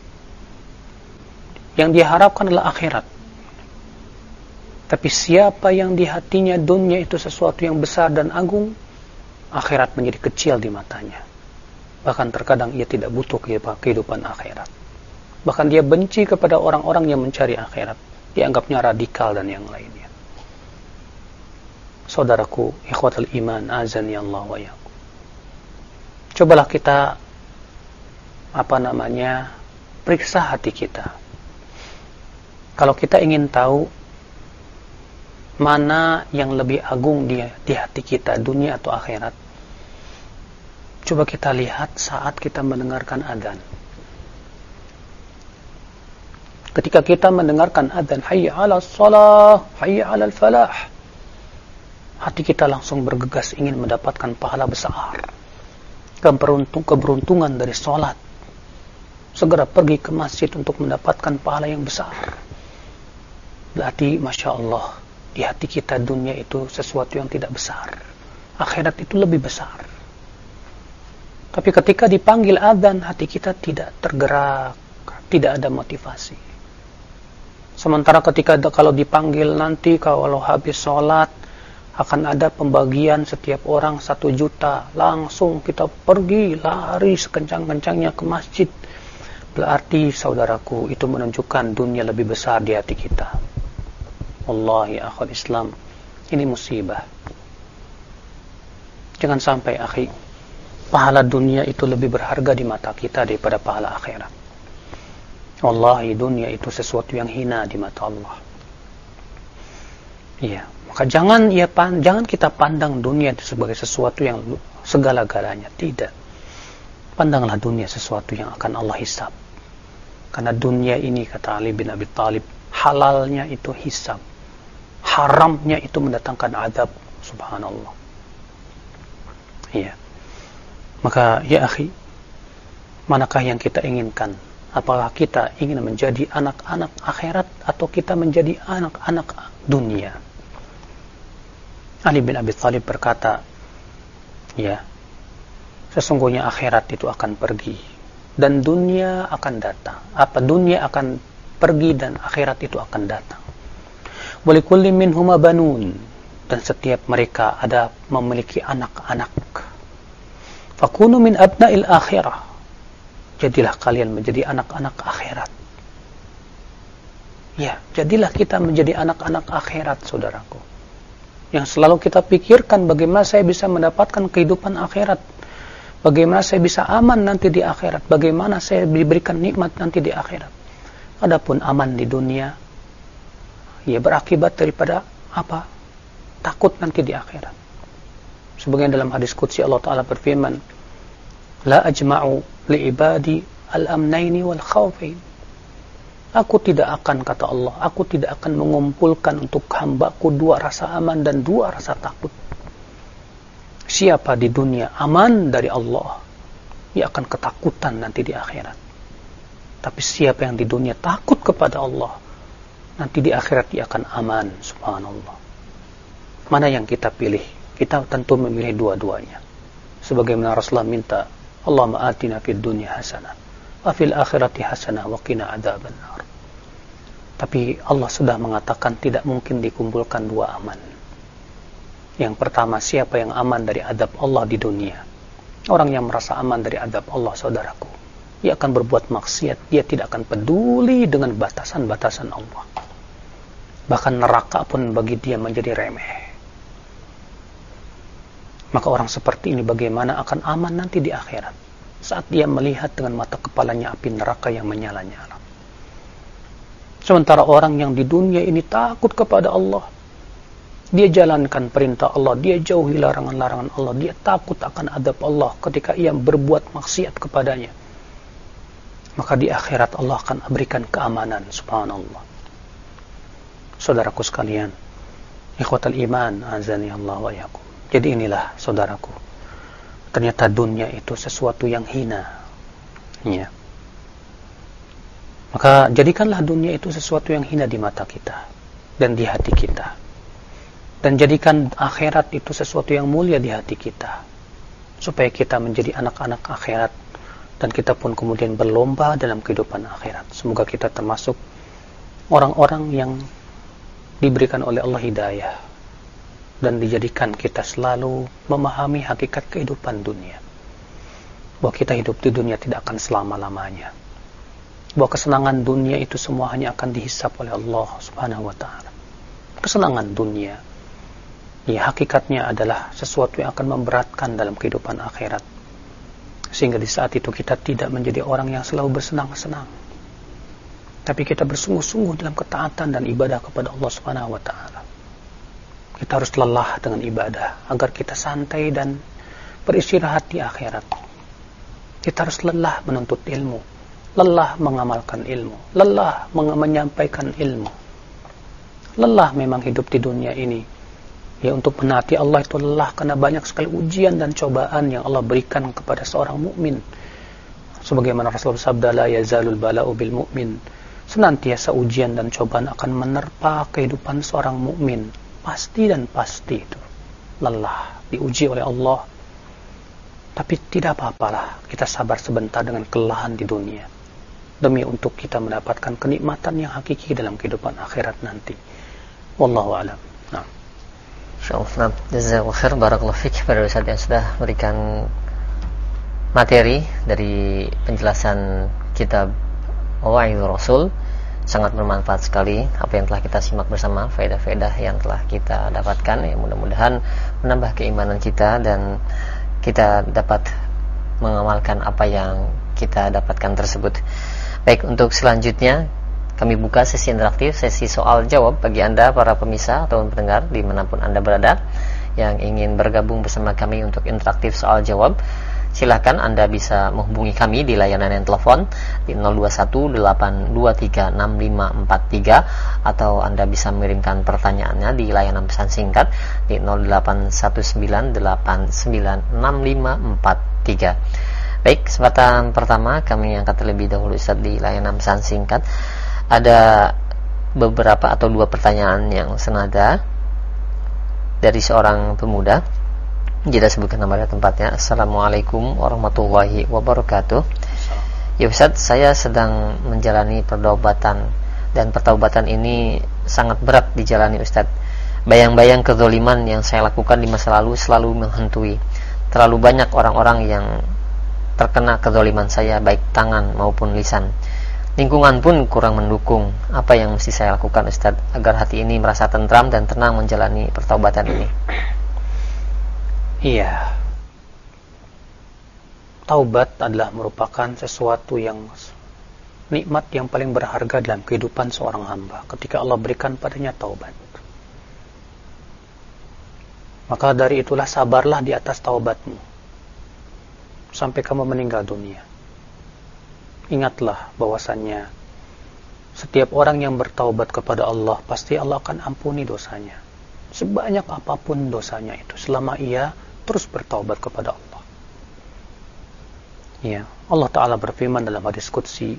Yang diharapkan adalah akhirat. Tapi siapa yang di hatinya dunia itu sesuatu yang besar dan agung, akhirat menjadi kecil di matanya. Bahkan terkadang ia tidak butuh kehidupan akhirat. Bahkan dia benci kepada orang-orang yang mencari akhirat. Dianggapnya radikal dan yang lainnya. Saudaraku, ikhwatul iman, azani Allah wa iyyakum. Cobalah kita apa namanya periksa hati kita. Kalau kita ingin tahu mana yang lebih agung di, di hati kita, dunia atau akhirat, coba kita lihat saat kita mendengarkan adzan. Ketika kita mendengarkan adzan, hayya 'alas shalah, hayya 'alal falah, hati kita langsung bergegas ingin mendapatkan pahala besar, keberuntung, keberuntungan dari sholat, segera pergi ke masjid untuk mendapatkan pahala yang besar. Berarti Masya Allah, di hati kita dunia itu sesuatu yang tidak besar, akhirat itu lebih besar. Tapi ketika dipanggil adzan, hati kita tidak tergerak, tidak ada motivasi. Sementara ketika kalau dipanggil nanti, kalau habis sholat akan ada pembagian setiap orang satu juta, langsung kita pergi lari sekencang-kencangnya ke masjid. Berarti saudaraku, itu menunjukkan dunia lebih besar di hati kita. Wallahi akhul Islam, ini musibah. Jangan sampai akhi, pahala dunia itu lebih berharga di mata kita daripada pahala akhirat. Wallahi dunia itu sesuatu yang hina di mata Allah. Iya, maka jangan ya pan, jangan kita pandang dunia itu sebagai sesuatu yang segala-galanya. Tidak. Pandanglah dunia sesuatu yang akan Allah hisab. Karena dunia ini, kata Ali bin Abi Thalib, halalnya itu hisab, haramnya itu mendatangkan azab. Subhanallah. Ya. Maka ya akhi, manakah yang kita inginkan? Apakah kita ingin menjadi anak-anak akhirat atau kita menjadi anak-anak dunia? Ali bin Abi Thalib berkata, ya, sesungguhnya akhirat itu akan pergi dan dunia akan datang. Apa dunia akan pergi dan akhirat itu akan datang. Walikulli minhuma banun, dan setiap mereka ada memiliki anak-anak. Fakunu min abna'il akhirah, jadilah kalian menjadi anak-anak akhirat. Ya, jadilah kita menjadi anak-anak akhirat, saudaraku. Yang selalu kita pikirkan bagaimana saya bisa mendapatkan kehidupan akhirat, bagaimana saya bisa aman nanti di akhirat, bagaimana saya diberikan nikmat nanti di akhirat. Adapun aman di dunia, ya berakibat daripada apa? Takut nanti di akhirat. Sebagian dalam hadis qudsi Allah Ta'ala berfirman, la ajma'u li'ibadi al-amnaini wal khawfain. Aku tidak akan, kata Allah, aku tidak akan mengumpulkan untuk hambaku dua rasa aman dan dua rasa takut. Siapa di dunia aman dari Allah, ia akan ketakutan nanti di akhirat. Tapi siapa yang di dunia takut kepada Allah, nanti di akhirat dia akan aman. Subhanallah. Mana yang kita pilih? Kita tentu memilih dua-duanya. Sebagaimana Rasulullah minta, Allahumma atina fid dunya hasanah wa fil akhirati hasanah wa qina adzabannar. Tapi Allah sudah mengatakan tidak mungkin dikumpulkan dua aman. Yang pertama, siapa yang aman dari azab Allah di dunia? Orang yang merasa aman dari azab Allah, saudaraku, dia akan berbuat maksiat, dia tidak akan peduli dengan batasan-batasan Allah. Bahkan neraka pun bagi dia menjadi remeh. Maka orang seperti ini bagaimana akan aman nanti di akhirat, saat dia melihat dengan mata kepalanya api neraka yang menyala-nyala. Sementara orang yang di dunia ini takut kepada Allah, dia jalankan perintah Allah, dia jauhi larangan-larangan Allah, dia takut akan azab Allah ketika ia berbuat maksiat kepadanya, maka di akhirat Allah akan berikan keamanan. Subhanallah. Saudaraku sekalian, ikhwatal iman, azani Allah wa yakum. Jadi inilah, saudaraku, ternyata dunia itu sesuatu yang hina. Ya. Maka jadikanlah dunia itu sesuatu yang hina di mata kita dan di hati kita. Dan jadikan akhirat itu sesuatu yang mulia di hati kita, supaya kita menjadi anak-anak akhirat dan kita pun kemudian berlomba dalam kehidupan akhirat. Semoga kita termasuk orang-orang yang diberikan oleh Allah hidayah dan dijadikan kita selalu memahami hakikat kehidupan dunia, bahwa kita hidup di dunia tidak akan selama-lamanya, bahwa kesenangan dunia itu semua hanya akan dihisap oleh Allah Subhanahu wa ta'ala. Kesenangan dunia, ya, hakikatnya adalah sesuatu yang akan memberatkan dalam kehidupan akhirat, sehingga di saat itu kita tidak menjadi orang yang selalu bersenang-senang, tapi kita bersungguh-sungguh dalam ketaatan dan ibadah kepada Allah Subhanahu wa ta'ala. Kita harus lelah dengan ibadah agar kita santai dan beristirahat di akhirat. Kita harus lelah menuntut ilmu, lelah mengamalkan ilmu, lelah menyampaikan ilmu, lelah memang hidup di dunia ini. Ya, untuk menaati Allah itu lelah karena banyak sekali ujian dan cobaan yang Allah berikan kepada seorang mukmin. Sebagaimana Rasulullah sabda, la yazalul bala'u bil mu'min. Senantiasa ujian dan cobaan akan menerpa kehidupan seorang mukmin. Pasti dan pasti itu lelah, diuji oleh Allah. Tapi tidak apa-apalah, kita sabar sebentar dengan kelelahan di dunia, demi untuk kita mendapatkan kenikmatan yang hakiki dalam kehidupan akhirat nanti. Wallahu a'lam. Nah. Insyaallah. Jazakallahu khair, barakallahu fik pada Ustaz yang sudah memberikan materi dari penjelasan kitab Mawaidhur Rasul. Sangat bermanfaat sekali apa yang telah kita simak bersama, faedah-faedah yang telah kita dapatkan. Ya, mudah-mudahan menambah keimanan kita dan kita dapat mengamalkan apa yang kita dapatkan tersebut. Baik, untuk selanjutnya kami buka sesi interaktif, sesi soal jawab bagi Anda para pemirsa atau pendengar dimanapun Anda berada yang ingin bergabung bersama kami untuk interaktif soal jawab. Silakan Anda bisa menghubungi kami di layanan yang telepon di nol dua satu delapan dua tiga enam lima empat tiga, atau Anda bisa mengirimkan pertanyaannya di layanan pesan singkat di nol delapan satu sembilan delapan sembilan enam lima empat tiga. Baik, kesempatan pertama kami angkat terlebih dahulu Ustaz di layanan pesan singkat. Ada beberapa atau dua pertanyaan yang senada dari seorang pemuda. Jika sebutkan nama dan tempatnya. Assalamualaikum warahmatullahi wabarakatuh. Ya Ustaz, saya sedang menjalani pertobatan, dan pertobatan ini sangat berat dijalani Ustaz. Bayang-bayang kezaliman yang saya lakukan di masa lalu selalu menghantui. Terlalu banyak orang-orang yang terkena kezaliman saya, baik tangan maupun lisan. Lingkungan pun kurang mendukung. Apa yang mesti saya lakukan Ustaz agar hati ini merasa tentram dan tenang menjalani pertobatan ini? Iya, taubat adalah merupakan sesuatu yang nikmat yang paling berharga dalam kehidupan seorang hamba ketika Allah berikan padanya taubat. Maka dari itulah sabarlah di atas taubatmu sampai kamu meninggal dunia. Ingatlah bahwasannya setiap orang yang bertaubat kepada Allah, pasti Allah akan ampuni dosanya, sebanyak apapun dosanya itu, selama ia terus bertaubat kepada Allah. Ya, Allah Ta'ala berfirman dalam hadis qudsi.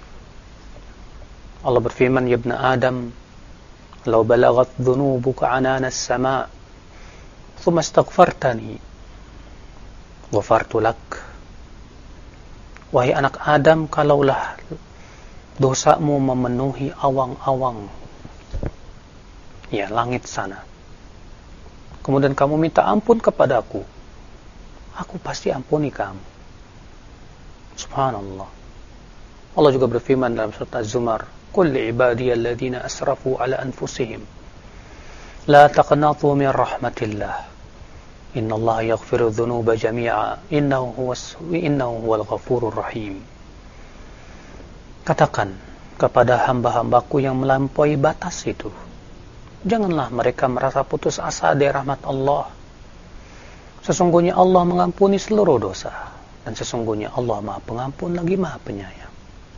Allah berfirman, "Ya ibna Adam, law balaghat dhunubuka anana as-sama' thumma astaghfartani, ghafartu lak." Wahai anak Adam, kalaulah dosamu memenuhi awang-awang, ya, langit sana, kemudian kamu minta ampun kepadaku, aku pasti ampuni kamu. Subhanallah. Allah juga berfirman dalam surat Az-Zumar, "Qul li'ibadiyal ladzina asrafu ala anfusihim la taqnatu min rahmatillah, innallaha yaghfiru dzunuba jami'a, innahu huwas innahu huwal ghafurur rahim." Katakan kepada hamba-hambaku yang melampaui batas itu, janganlah mereka merasa putus asa dari rahmat Allah. Sesungguhnya Allah mengampuni seluruh dosa, dan sesungguhnya Allah Maha Pengampun lagi Maha Penyayang.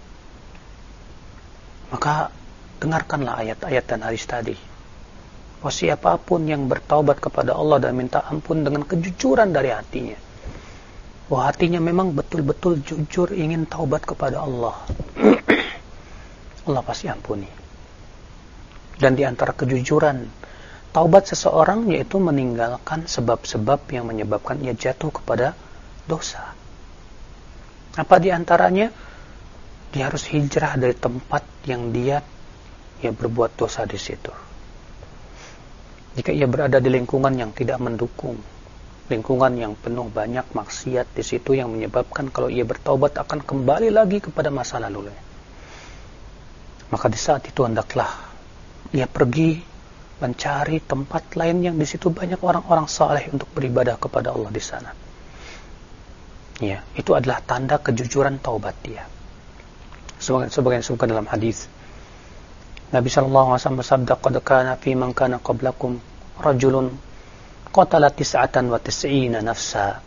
Maka dengarkanlah ayat-ayat dan hadis tadi, bahwa siapapun yang bertaubat kepada Allah dan minta ampun dengan kejujuran dari hatinya, bahwa hatinya memang betul-betul jujur ingin taubat kepada Allah, Allah pasti ampuni. Dan di antara kejujuran taubat seseorang yaitu meninggalkan sebab-sebab yang menyebabkan ia jatuh kepada dosa. Apa di antaranya? Dia harus hijrah dari tempat yang dia ya berbuat dosa di situ. Jika ia berada di lingkungan yang tidak mendukung, lingkungan yang penuh banyak maksiat di situ yang menyebabkan kalau ia bertaubat akan kembali lagi kepada masa lalunya, maka di saat itu hendaklah ia pergi mencari tempat lain yang di situ banyak orang-orang saleh untuk beribadah kepada Allah di sana. Ya, itu adalah tanda kejujuran taubat dia. Sebagian disebutkan dalam hadis, Nabi sallallahu alaihi wasallam bersabda, "Qad kana fi man kana qablakum rajulun qatala tis'atan wa tis'ina nafsa."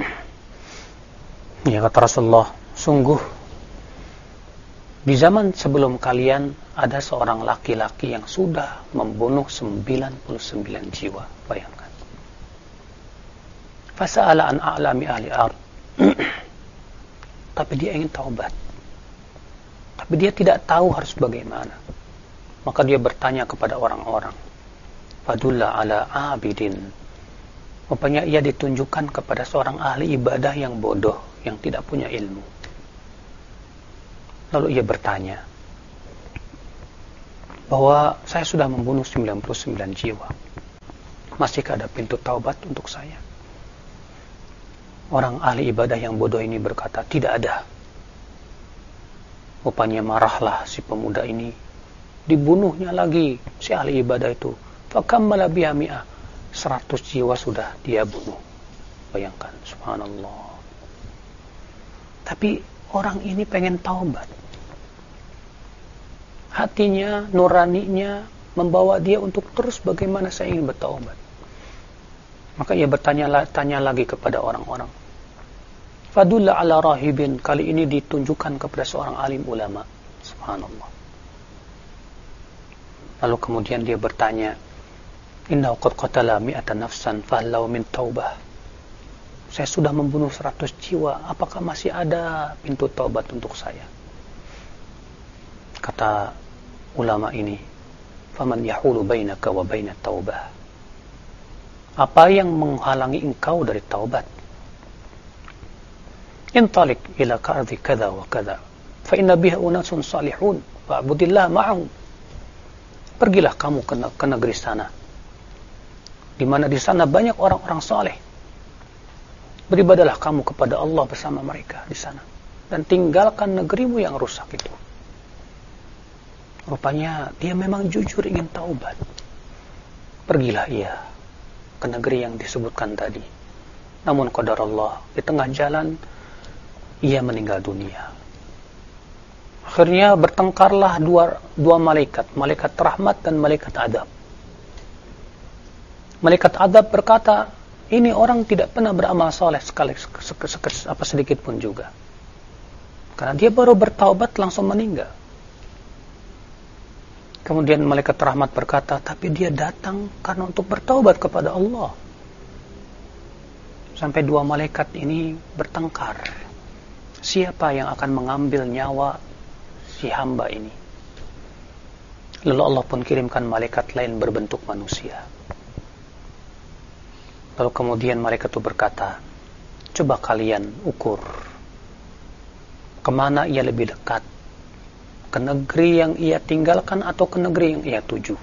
Ya, kata Rasulullah, sungguh di zaman sebelum kalian ada seorang laki-laki yang sudah membunuh sembilan puluh sembilan jiwa. Bayangkan. Fasa'ala an a'lami ahli ard. Tapi dia ingin taubat. Tapi dia tidak tahu harus bagaimana. Maka dia bertanya kepada orang-orang. Fadulla ala abidin. Rupanya ia ditunjukkan kepada seorang ahli ibadah yang bodoh, yang tidak punya ilmu. Lalu ia bertanya, bahwa saya sudah membunuh sembilan puluh sembilan jiwa. Masihkah ada pintu taubat untuk saya? Orang ahli ibadah yang bodoh ini berkata, tidak ada. Rupanya marahlah si pemuda ini. Dibunuhnya lagi si ahli ibadah itu. Fakammala biha mi'ah. Seratus jiwa sudah dia bunuh. Bayangkan, subhanallah. Tapi orang ini pengen taubat. Hatinya, nuraninya membawa dia untuk terus bagaimana saya ingin bertaubat. Maka ia bertanya tanya lagi kepada orang-orang. Fadulla ala rahibin, kali ini ditunjukkan kepada seorang alim ulama. Subhanallah. Lalu kemudian dia bertanya, inna qad qatala mi'ata nafsan fahlau min taubah. Saya sudah membunuh seratus jiwa, apakah masih ada pintu taubat untuk saya? Kata ulama ini, faman yahulu bainaka wa bainat taubah. Apa yang menghalangi engkau dari taubat? Intalik ila ka'adhi kada wa kada, fa inna biha unasun salihun, fa'budillah ma'ahum. Pergilah kamu ke, ke negeri sana, di mana di sana banyak orang-orang saleh. Beribadalah kamu kepada Allah bersama mereka di sana, dan tinggalkan negerimu yang rusak itu. Rupanya dia memang jujur ingin taubat. Pergilah ia ke negeri yang disebutkan tadi. Namun qadar Allah, di tengah jalan ia meninggal dunia. Akhirnya bertengkarlah dua, dua malaikat, malaikat rahmat dan malaikat adab. Malaikat adab berkata, ini orang tidak pernah beramal soleh sekali, sekali, sekali apa sedikit pun juga. Karena dia baru bertaubat langsung meninggal. Kemudian malaikat rahmat berkata, tapi dia datang karena untuk bertaubat kepada Allah. Sampai dua malaikat ini bertengkar. Siapa yang akan mengambil nyawa si hamba ini? Lalu Allah pun kirimkan malaikat lain berbentuk manusia. Lalu kemudian malaikat itu berkata, coba kalian ukur kemana ia lebih dekat, ke negeri yang ia tinggalkan atau ke negeri yang ia tuju.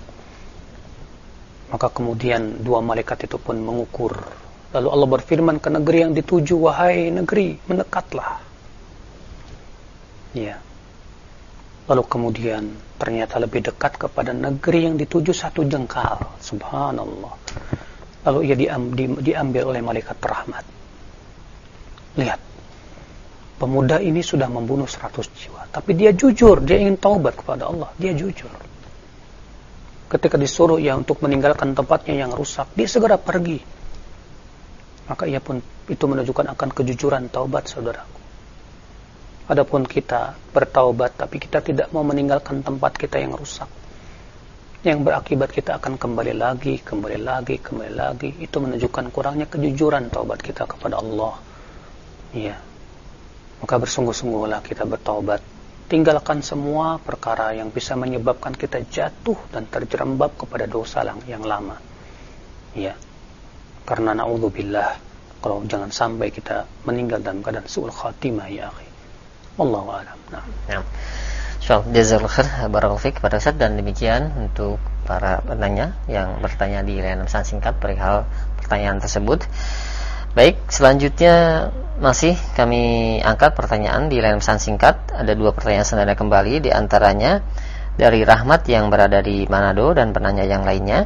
Maka kemudian dua malaikat itu pun mengukur. Lalu Allah berfirman, ke negeri yang dituju, wahai negeri, mendekatlah. Ya. Lalu kemudian ternyata lebih dekat kepada negeri yang dituju satu jengkal. Subhanallah. Lalu ia diam, di, diambil oleh malaikat rahmat. Lihat, pemuda ini sudah membunuh seratus jiwa, tapi dia jujur, dia ingin taubat kepada Allah, dia jujur. Ketika disuruh ya untuk meninggalkan tempatnya yang rusak, dia segera pergi. Maka ia pun itu menunjukkan akan kejujuran taubat, saudaraku. Adapun kita bertaubat tapi kita tidak mau meninggalkan tempat kita yang rusak, yang berakibat kita akan kembali lagi, kembali lagi, kembali lagi. Itu menunjukkan kurangnya kejujuran taubat kita kepada Allah. Iya. Maka bersungguh-sungguhlah kita bertaubat. Tinggalkan semua perkara yang bisa menyebabkan kita jatuh dan terjerembab kepada dosa yang lama. Iya. Karena na'udzubillah, kalau jangan sampai kita meninggal dalam keadaan su'ul khatimah, ya akhi. Wallahu a'lam. Nah. Ya. So, jazakallahu khair, barakallahu fiik kepada Ustaz, dan demikian untuk para penanya yang bertanya di layanan pesan singkat perihal pertanyaan tersebut. Baik, selanjutnya masih kami angkat pertanyaan di layanan pesan singkat. Ada dua pertanyaan senada kembali, di antaranya dari Rahmat yang berada di Manado dan penanya yang lainnya.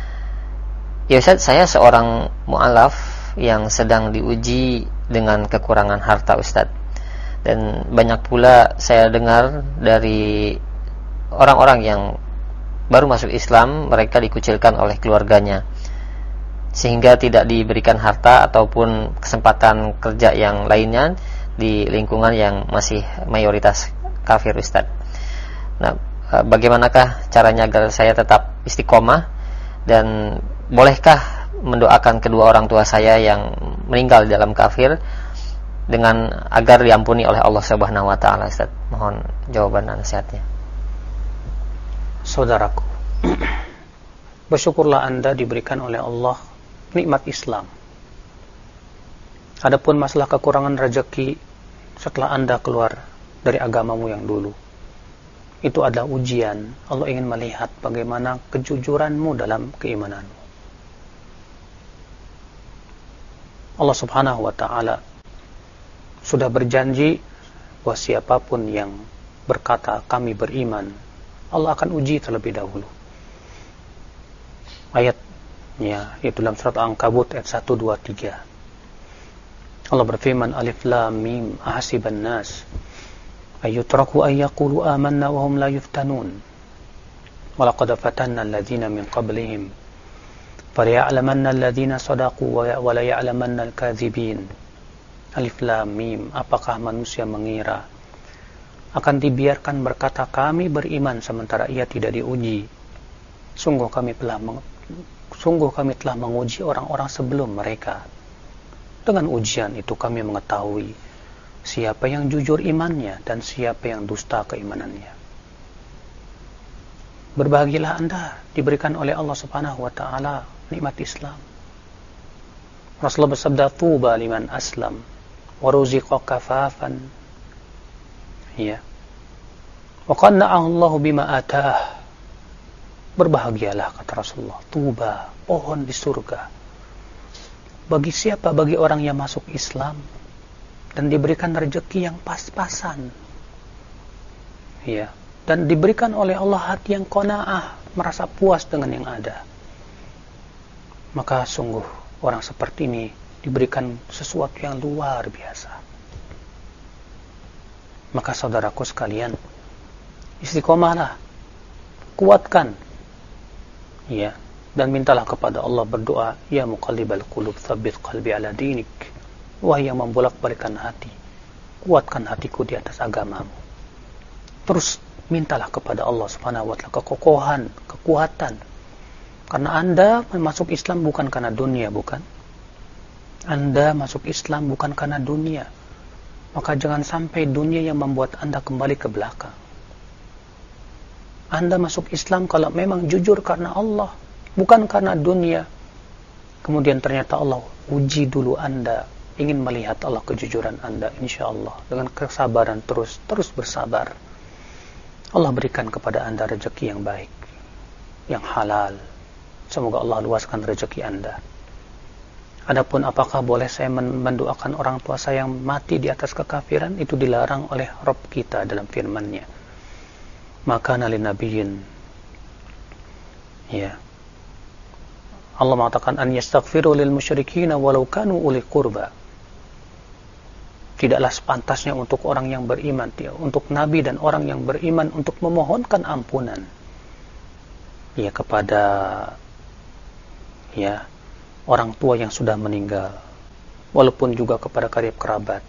Ya Ustaz, saya seorang mu'alaf yang sedang diuji dengan kekurangan harta Ustaz. Dan banyak pula saya dengar dari orang-orang yang baru masuk Islam, mereka dikucilkan oleh keluarganya, sehingga tidak diberikan harta ataupun kesempatan kerja yang lainnya di lingkungan yang masih mayoritas kafir Ustaz. Nah, bagaimanakah caranya agar saya tetap istiqomah, dan bolehkah mendoakan kedua orang tua saya yang meninggal dalam kafir dengan agar diampuni oleh Allah Subhanahu wa taala, Ustaz? Mohon jawaban dan nasihatnya. Saudaraku, bersyukurlah Anda diberikan oleh Allah nikmat Islam. Adapun masalah kekurangan rezeki setelah Anda keluar dari agamamu yang dulu, itu adalah ujian. Allah ingin melihat bagaimana kejujuranmu dalam keimananmu. Allah Subhanahu wa taala sudah berjanji bahwa siapapun yang berkata kami beriman, Allah akan uji terlebih dahulu. Ayatnya itu dalam surat Al-Ankabut ayat satu, dua, tiga. Allah berfirman, Alif Lam Mim, ahasiban nas ayyutraku ay yaqulu amanna wa hum la yuftanun. Wa laqad fatanna alladhina min qablihim فَلَيَعْلَمَنَّ الَّذِينَ صَدَقُوا وَلَيَعْلَمَنَّ الْكَاذِبِينَ Alif Lam Mim. Apakah manusia mengira akan dibiarkan berkata kami beriman sementara ia tidak diuji? Sungguh kami telah meng- sungguh kami telah menguji orang-orang sebelum mereka. Dengan ujian itu kami mengetahui siapa yang jujur imannya dan siapa yang dusta keimanannya. Berbahagialah Anda diberikan oleh Allah Subhanahu wa taala nikmat Islam. Rasulullah bersabda, "Tuba liman aslam wa ruziqa kafafan." Ya. Wa qanna'ahu Allah bima atah. Berbahagialah kata Rasulullah, tuba, pohon di surga. Bagi siapa? Bagi orang yang masuk Islam dan diberikan rezeki yang pas-pasan. Ya. Dan diberikan oleh Allah hati yang qanaah, merasa puas dengan yang ada. Maka sungguh orang seperti ini diberikan sesuatu yang luar biasa. Maka saudaraku sekalian, istiqomahlah, kuatkan, ya, dan mintalah kepada Allah, berdoa, ya muqallibal qulub tsabbit qalbi ala dinik. Wahai yang membolak-balikan hati, kuatkan hatiku di atas agamamu. Terus mintalah kepada Allah Subhanahu wa taala kekokohan, kekuatan. Karena Anda masuk Islam bukan karena dunia, bukan? Anda masuk Islam bukan karena dunia. Maka jangan sampai dunia yang membuat Anda kembali ke belakang. Anda masuk Islam kalau memang jujur karena Allah, bukan karena dunia. Kemudian ternyata Allah uji dulu Anda, ingin melihat Allah kejujuran Anda, insyaallah dengan kesabaran terus terus bersabar. Allah berikan kepada Anda rezeki yang baik, yang halal. Semoga Allah luaskan rezeki Anda. Adapun apakah boleh saya mendoakan orang tua saya yang mati di atas kekafiran, itu dilarang oleh Rabb kita dalam firman-Nya. Maka nalin nabiyyin, ya, Allah mengatakan an yastaghfiru lil musyrikin walau kanu uli qurba. Tidaklah sepantasnya untuk orang yang beriman, untuk Nabi dan orang yang beriman untuk memohonkan ampunan, ya, kepada, ya, orang tua yang sudah meninggal, walaupun juga kepada karib kerabat,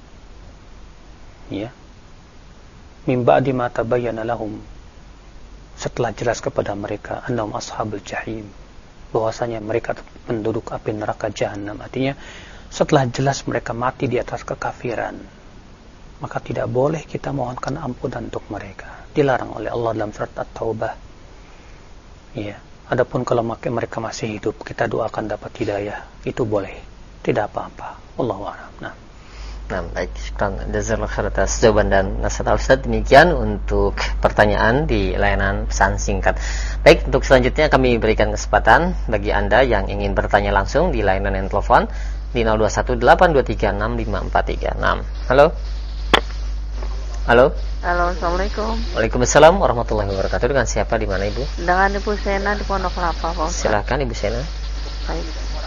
ya, min ba'di ma tabayyana lahum, setelah jelas kepada mereka annahum ashabul jahim, bahwasanya mereka penduduk api neraka jahanam. Artinya setelah jelas mereka mati di atas kekafiran, maka tidak boleh kita mohonkan ampunan untuk mereka. Dilarang oleh Allah dalam surat At-Taubah. Ya, adapun kalau mereka masih hidup, kita doakan dapat hidayah, itu boleh, tidak apa-apa. Wallahu a'lam. Nah. Nah, baik, syukran jazakallahu khair atas jawaban dan nasihat Ustaz. Demikian untuk pertanyaan di layanan pesan singkat. Baik, untuk selanjutnya kami berikan kesempatan bagi Anda yang ingin bertanya langsung di layanan yang telepon di nol dua satu delapan dua tiga enam lima empat tiga enam. Halo. Halo. Halo, assalamualaikum. Waalaikumsalam warahmatullahi wabarakatuh. Dengan siapa, di mana Ibu? Dengan Ibu Sena di Pondok Kelapa, Pak Ustaz. Silakan Ibu Sena. Baik.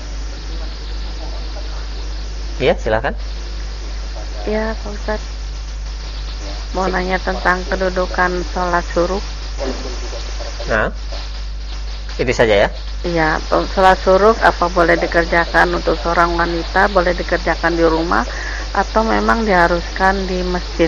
Iya, silakan. Iya, Pak Ustaz. Mau nanya tentang kedudukan sholat suruh. Nah, itu saja ya. Iya, sholat suruh apa boleh dikerjakan untuk seorang wanita, boleh dikerjakan di rumah, atau memang diharuskan di masjid?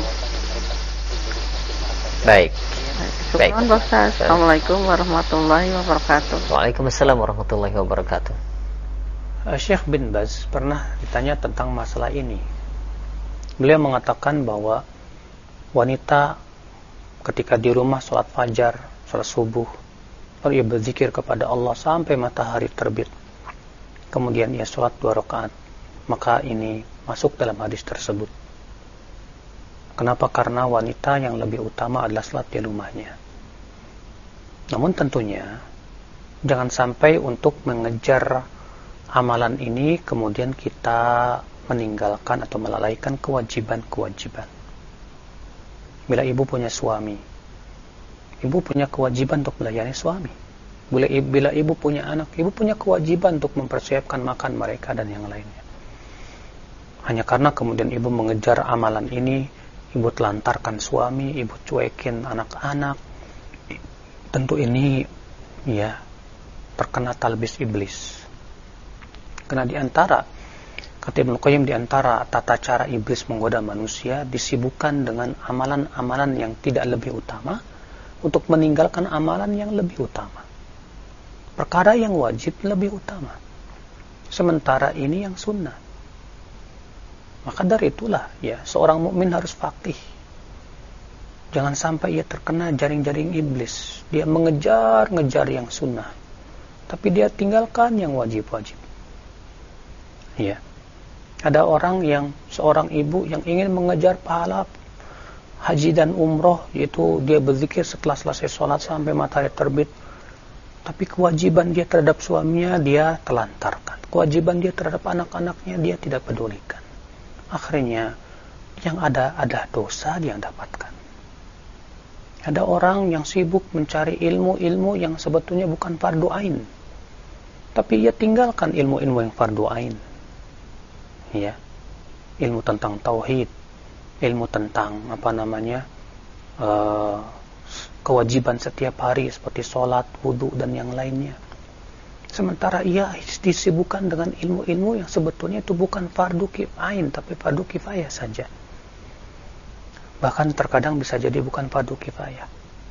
Baik. Baik. Syukran, Ustaz. Assalamualaikum warahmatullahi wabarakatuh. Waalaikumsalam warahmatullahi wabarakatuh. Syekh bin Baz pernah ditanya tentang masalah ini. Beliau mengatakan bahwa wanita ketika di rumah sholat fajar, sholat subuh, lalu ia berzikir kepada Allah sampai matahari terbit, kemudian ia sholat dua rakaat, maka ini masuk dalam hadis tersebut. Kenapa? Karena wanita yang lebih utama adalah sholat di rumahnya. Namun tentunya jangan sampai untuk mengejar amalan ini kemudian kita meninggalkan atau melalaikan kewajiban-kewajiban. Bila ibu punya suami, ibu punya kewajiban untuk melayani suami. Bila, bila ibu punya anak, ibu punya kewajiban untuk mempersiapkan makan mereka dan yang lainnya. Hanya karena kemudian ibu mengejar amalan ini, ibu telantarkan suami, ibu cuekin anak-anak, tentu ini ya terkena talbis iblis. Karena diantara Kata Ibnu Qayyim, di antara tata cara iblis menggoda manusia disibukkan dengan amalan-amalan yang tidak lebih utama untuk meninggalkan amalan yang lebih utama. Perkara yang wajib lebih utama, sementara ini yang sunnah. Maka dari itulah ya seorang mukmin harus faqih. Jangan sampai ia terkena jaring-jaring iblis. Dia mengejar-ngejar yang sunnah, tapi dia tinggalkan yang wajib-wajib. Ya. Ada orang yang, seorang ibu yang ingin mengejar pahala haji dan umroh, yaitu dia berzikir setelah selesai sholat sampai matahari terbit, tapi kewajiban dia terhadap suaminya dia telantarkan, kewajiban dia terhadap anak-anaknya dia tidak pedulikan. Akhirnya yang ada ada dosa dia dapatkan. Ada orang yang sibuk mencari ilmu-ilmu yang sebetulnya bukan fardu ain, tapi ia tinggalkan ilmu-ilmu yang fardu ain. Ya, ilmu tentang tauhid, ilmu tentang apa namanya uh, kewajiban setiap hari seperti sholat, wudu dan yang lainnya. Sementara ia disibukkan dengan ilmu-ilmu yang sebetulnya itu bukan fardu kifain tapi fardu kifayah saja. Bahkan terkadang bisa jadi bukan fardu kifayah.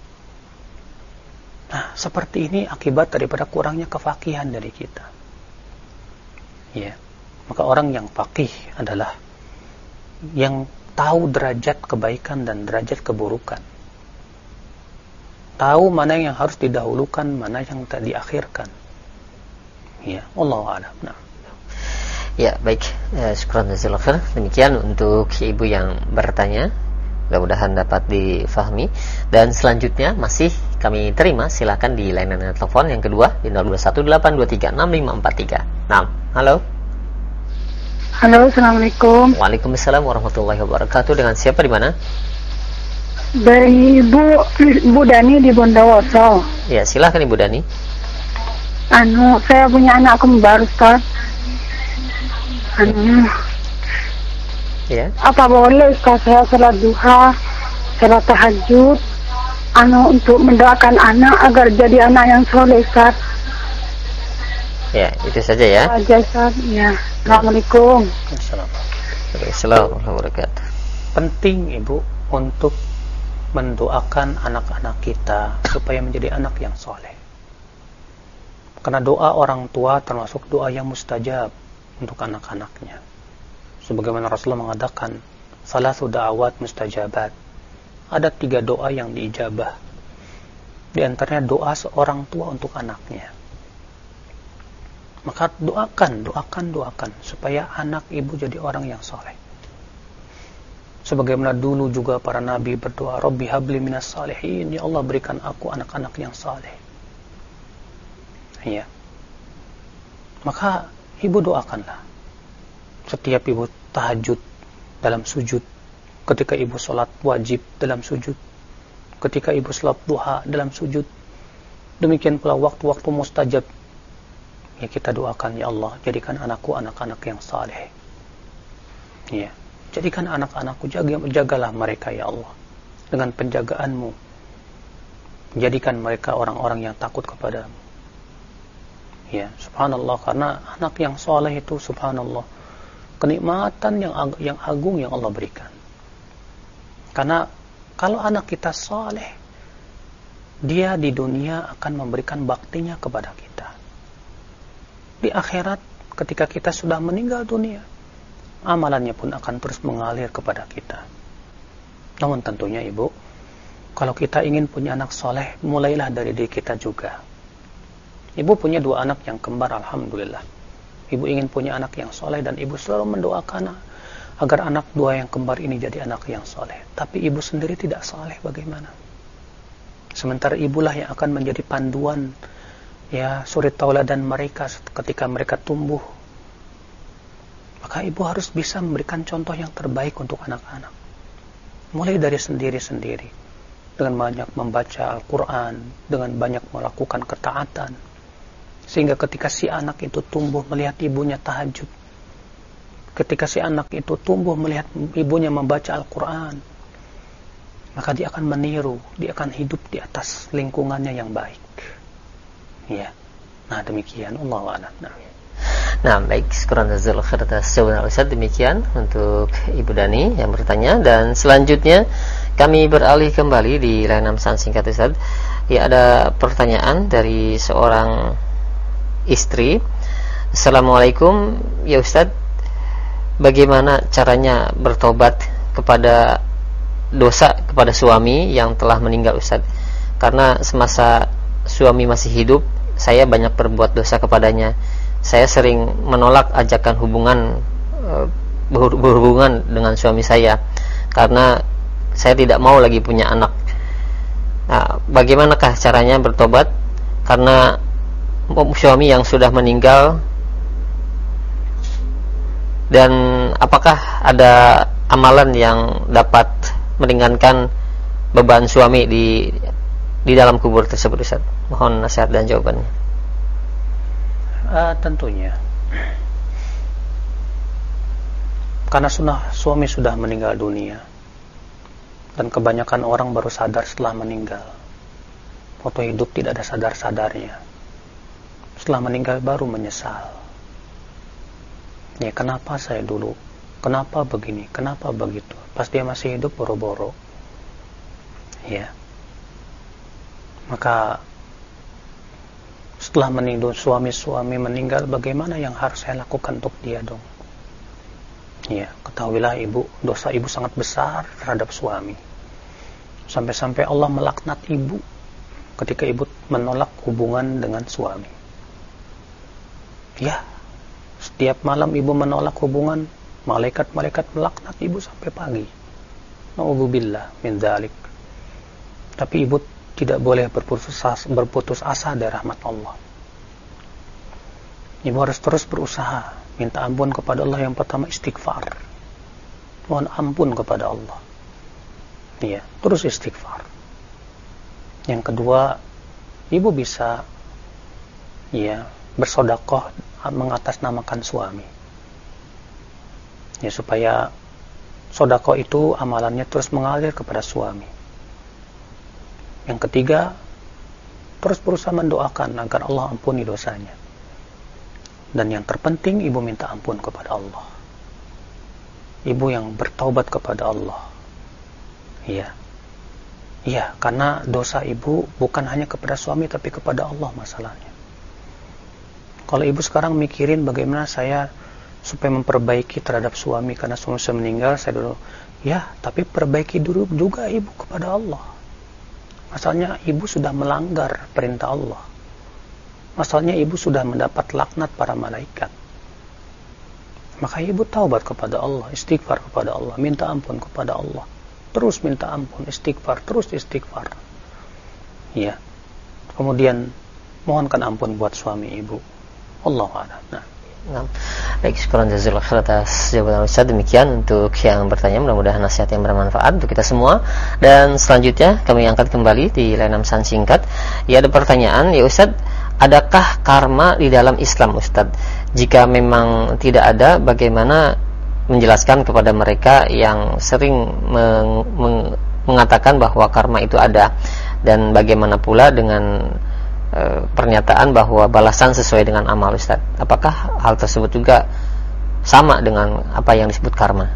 Nah, seperti ini akibat daripada kurangnya kefakihan dari kita. Ya. Maka orang yang faqih adalah yang tahu derajat kebaikan dan derajat keburukan. Tahu mana yang harus didahulukan, mana yang tak diakhirkan. Ya, Allahu a'lam. Nah. Ya, baik. Eh, syukran jazakallahu khair. Demikian untuk ibu yang bertanya. Mudah-mudahan dapat difahami. Dan selanjutnya masih kami terima, silakan di layanan telepon yang kedua di nol dua satu delapan dua tiga enam lima empat tiga. Nah, halo. Halo, assalamualaikum. Waalaikumsalam warahmatullahi wabarakatuh. Dengan siapa di mana? Dari Ibu Ibu Dani di Bondowoso. Ya, silakan Ibu Dani. Anu, saya punya anak kembar, Ustaz. Anu. Ya. Apa boleh Ustaz saya salat duha, salat tahajud, anu untuk mendoakan anak agar jadi anak yang soleh, Ustaz? Ya, itu saja ya. Aja, Ustaz. Ya. Assalamualaikum. Assalamualaikum warahmatullahi wabarakatuh. Penting Ibu untuk mendoakan anak-anak kita supaya menjadi anak yang soleh. Karena doa orang tua termasuk doa yang mustajab untuk anak-anaknya. Sebagaimana Rasulullah mengatakan, salasu da'awat mustajabat. Ada tiga doa yang diijabah. Di antaranya doa seorang tua untuk anaknya. Maka doakan, doakan, doakan supaya anak ibu jadi orang yang soleh. Sebagaimana dulu juga para nabi berdoa, Rabbi habli minas salihin, ya Allah berikan aku anak-anak yang soleh. Ya. Maka ibu doakanlah. Setiap ibu tahajud dalam sujud, ketika ibu sholat wajib dalam sujud, ketika ibu sholat duha dalam sujud, demikian pula waktu-waktu mustajab. Ya, kita doakan, ya Allah jadikan anakku anak-anak yang saleh. Ya, jadikan anak-anakku, jaga, jagalah mereka ya Allah dengan penjagaanmu. Jadikan mereka orang-orang yang takut kepadamu. Ya, subhanallah, karena anak yang saleh itu subhanallah kenikmatan yang ag- yang agung yang Allah berikan. Karena kalau anak kita saleh, dia di dunia akan memberikan baktinya kepada kita. Di akhirat ketika kita sudah meninggal dunia, amalannya pun akan terus mengalir kepada kita. Namun tentunya ibu, kalau kita ingin punya anak soleh, mulailah dari diri kita juga. Ibu punya dua anak yang kembar, alhamdulillah. Ibu ingin punya anak yang soleh dan ibu selalu mendoakan agar anak dua yang kembar ini jadi anak yang soleh. Tapi ibu sendiri tidak soleh, bagaimana? Sementara ibulah yang akan menjadi panduan, ya, suri tauladan mereka ketika mereka tumbuh. Maka ibu harus bisa memberikan contoh yang terbaik untuk anak-anak. Mulai dari sendiri-sendiri, dengan banyak membaca Al-Quran, dengan banyak melakukan ketaatan, sehingga ketika si anak itu tumbuh melihat ibunya tahajud, ketika si anak itu tumbuh melihat ibunya membaca Al-Quran, maka dia akan meniru, dia akan hidup di atas lingkungannya yang baik. Ya, nah demikian. Allahu a'lam. Nah. Nah, baik, syukuran jazakallahu khair atas jawaban Ustaz. Demikian untuk Ibu Dani yang bertanya, dan selanjutnya kami beralih kembali di layanan pesan singkat Ustaz. Ya, ada pertanyaan dari seorang istri. Assalamualaikum ya Ustaz, bagaimana caranya bertobat kepada dosa kepada suami yang telah meninggal Ustaz? Karena semasa suami masih hidup, saya banyak berbuat dosa kepadanya. Saya sering menolak ajakan hubungan berhubungan dengan suami saya karena saya tidak mau lagi punya anak. Nah, bagaimanakah caranya bertobat karena suami yang sudah meninggal, dan apakah ada amalan yang dapat meringankan beban suami di di dalam kubur tersebut Ustaz? Mohon nasihat dan jawabannya. Uh, tentunya karena sunnah suami sudah meninggal dunia, dan kebanyakan orang baru sadar setelah meninggal. Waktu hidup tidak ada sadar-sadarnya, setelah meninggal baru menyesal. Ya, kenapa saya dulu, kenapa begini, kenapa begitu. Pas dia masih hidup boro-boro. Ya, maka setelah meninggal suami-suami meninggal, bagaimana yang harus saya lakukan untuk dia dong? Ya, ketahuilah ibu, dosa ibu sangat besar terhadap suami. Sampai-sampai Allah melaknat ibu ketika ibu menolak hubungan dengan suami. Ya, setiap malam ibu menolak hubungan, malaikat-malaikat melaknat ibu sampai pagi. Na'udzubillah min dzalik. Tapi ibu tidak boleh berputus asa, berputus asa dari rahmat Allah. Ibu harus terus berusaha, minta ampun kepada Allah. Yang pertama istighfar, mohon ampun kepada Allah. Iya, terus istighfar. Yang kedua, ibu bisa ya bersedekah mengatasnamakan suami. Ya, supaya sedekah itu amalannya terus mengalir kepada suami. Yang ketiga, terus berusaha mendoakan agar Allah ampuni dosanya. Dan yang terpenting, ibu minta ampun kepada Allah. Ibu yang bertaubat kepada Allah. Iya. Iya, karena dosa ibu bukan hanya kepada suami, tapi kepada Allah masalahnya. Kalau ibu sekarang mikirin bagaimana saya supaya memperbaiki terhadap suami karena suami saya meninggal, saya dulu, ya, tapi perbaiki dulu juga ibu kepada Allah. Masalahnya ibu sudah melanggar perintah Allah. Masalahnya ibu sudah mendapat laknat para malaikat. Maka ibu taubat kepada Allah, istighfar kepada Allah, minta ampun kepada Allah. Terus minta ampun, istighfar, terus istighfar. Ya. Kemudian mohonkan ampun buat suami ibu. Allahu a'lam. Nah. Nah, baik, syukuran jazakallahu khair atas jawaban Ustaz. Demikian untuk yang bertanya, mudah-mudahan nasihat yang bermanfaat untuk kita semua. Dan selanjutnya kami angkat kembali di layanan pesan singkat. Ya, ada pertanyaan, ya Ustaz, adakah karma di dalam Islam Ustaz? Jika memang tidak ada, bagaimana menjelaskan kepada mereka yang sering meng- meng- mengatakan bahwa karma itu ada, dan bagaimana pula dengan e, pernyataan bahwa balasan sesuai dengan amal Ustaz? Apakah hal tersebut juga sama dengan apa yang disebut karma?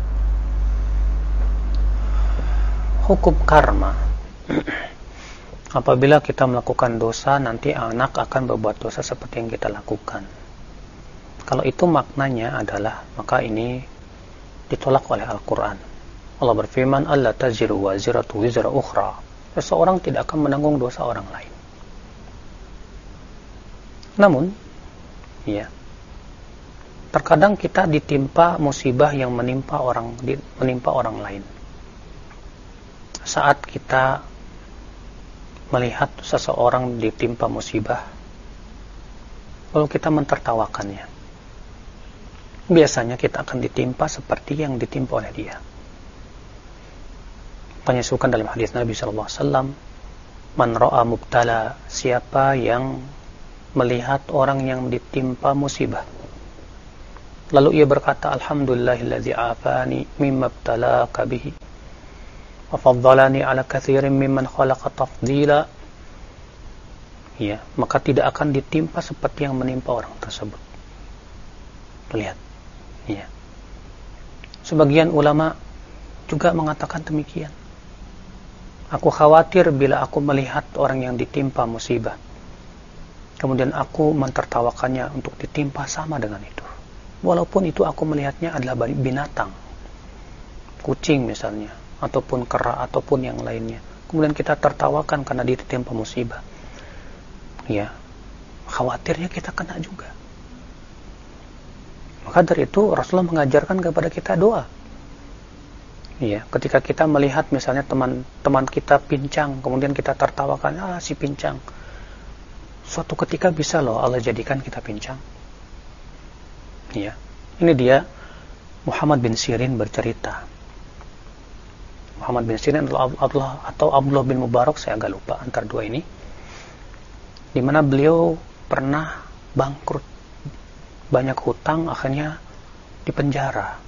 Hukum karma, apabila kita melakukan dosa, nanti anak akan berbuat dosa seperti yang kita lakukan. Kalau itu maknanya adalah, maka ini ditolak oleh Al-Quran. Allah berfirman, alla taziru waziratu wizra ukhra. Seseorang tidak akan menanggung dosa orang lain. Namun, ya, terkadang kita ditimpa musibah yang menimpa orang menimpa orang lain. Saat kita melihat seseorang ditimpa musibah, lalu kita mentertawakannya, biasanya kita akan ditimpa seperti yang ditimpa oleh dia. Penyusukan dalam hadis Nabi shallallahu alaihi wasallam, man ra'a mubtala, siapa yang melihat orang yang ditimpa musibah, lalu ia berkata, alhamdulillahilladzi afani mimma ibtalaka bihi wa faddalani ala katsirin mimman khalaqa tafdila, ya, maka tidak akan ditimpa seperti yang menimpa orang tersebut. Lihat. Ya. Sebagian ulama juga mengatakan demikian. Aku khawatir bila aku melihat orang yang ditimpa musibah, kemudian aku mentertawakannya untuk ditimpa sama dengan itu. Walaupun itu aku melihatnya adalah binatang, kucing misalnya, ataupun kera, ataupun yang lainnya. Kemudian kita tertawakan karena dia ditimpa musibah. Ya, khawatirnya kita kena juga. Maka dari itu Rasulullah mengajarkan kepada kita doa. Ya, ketika kita melihat misalnya teman-teman kita pincang, kemudian kita tertawakan, ah si pincang. Suatu ketika bisa loh Allah jadikan kita pincang. Ya, ini dia Muhammad bin Sirin bercerita. Muhammad bin Sirin Abdullah atau Abdullah bin Mubarak, saya agak lupa antara dua ini, di mana beliau pernah bangkrut, banyak hutang, akhirnya dipenjara.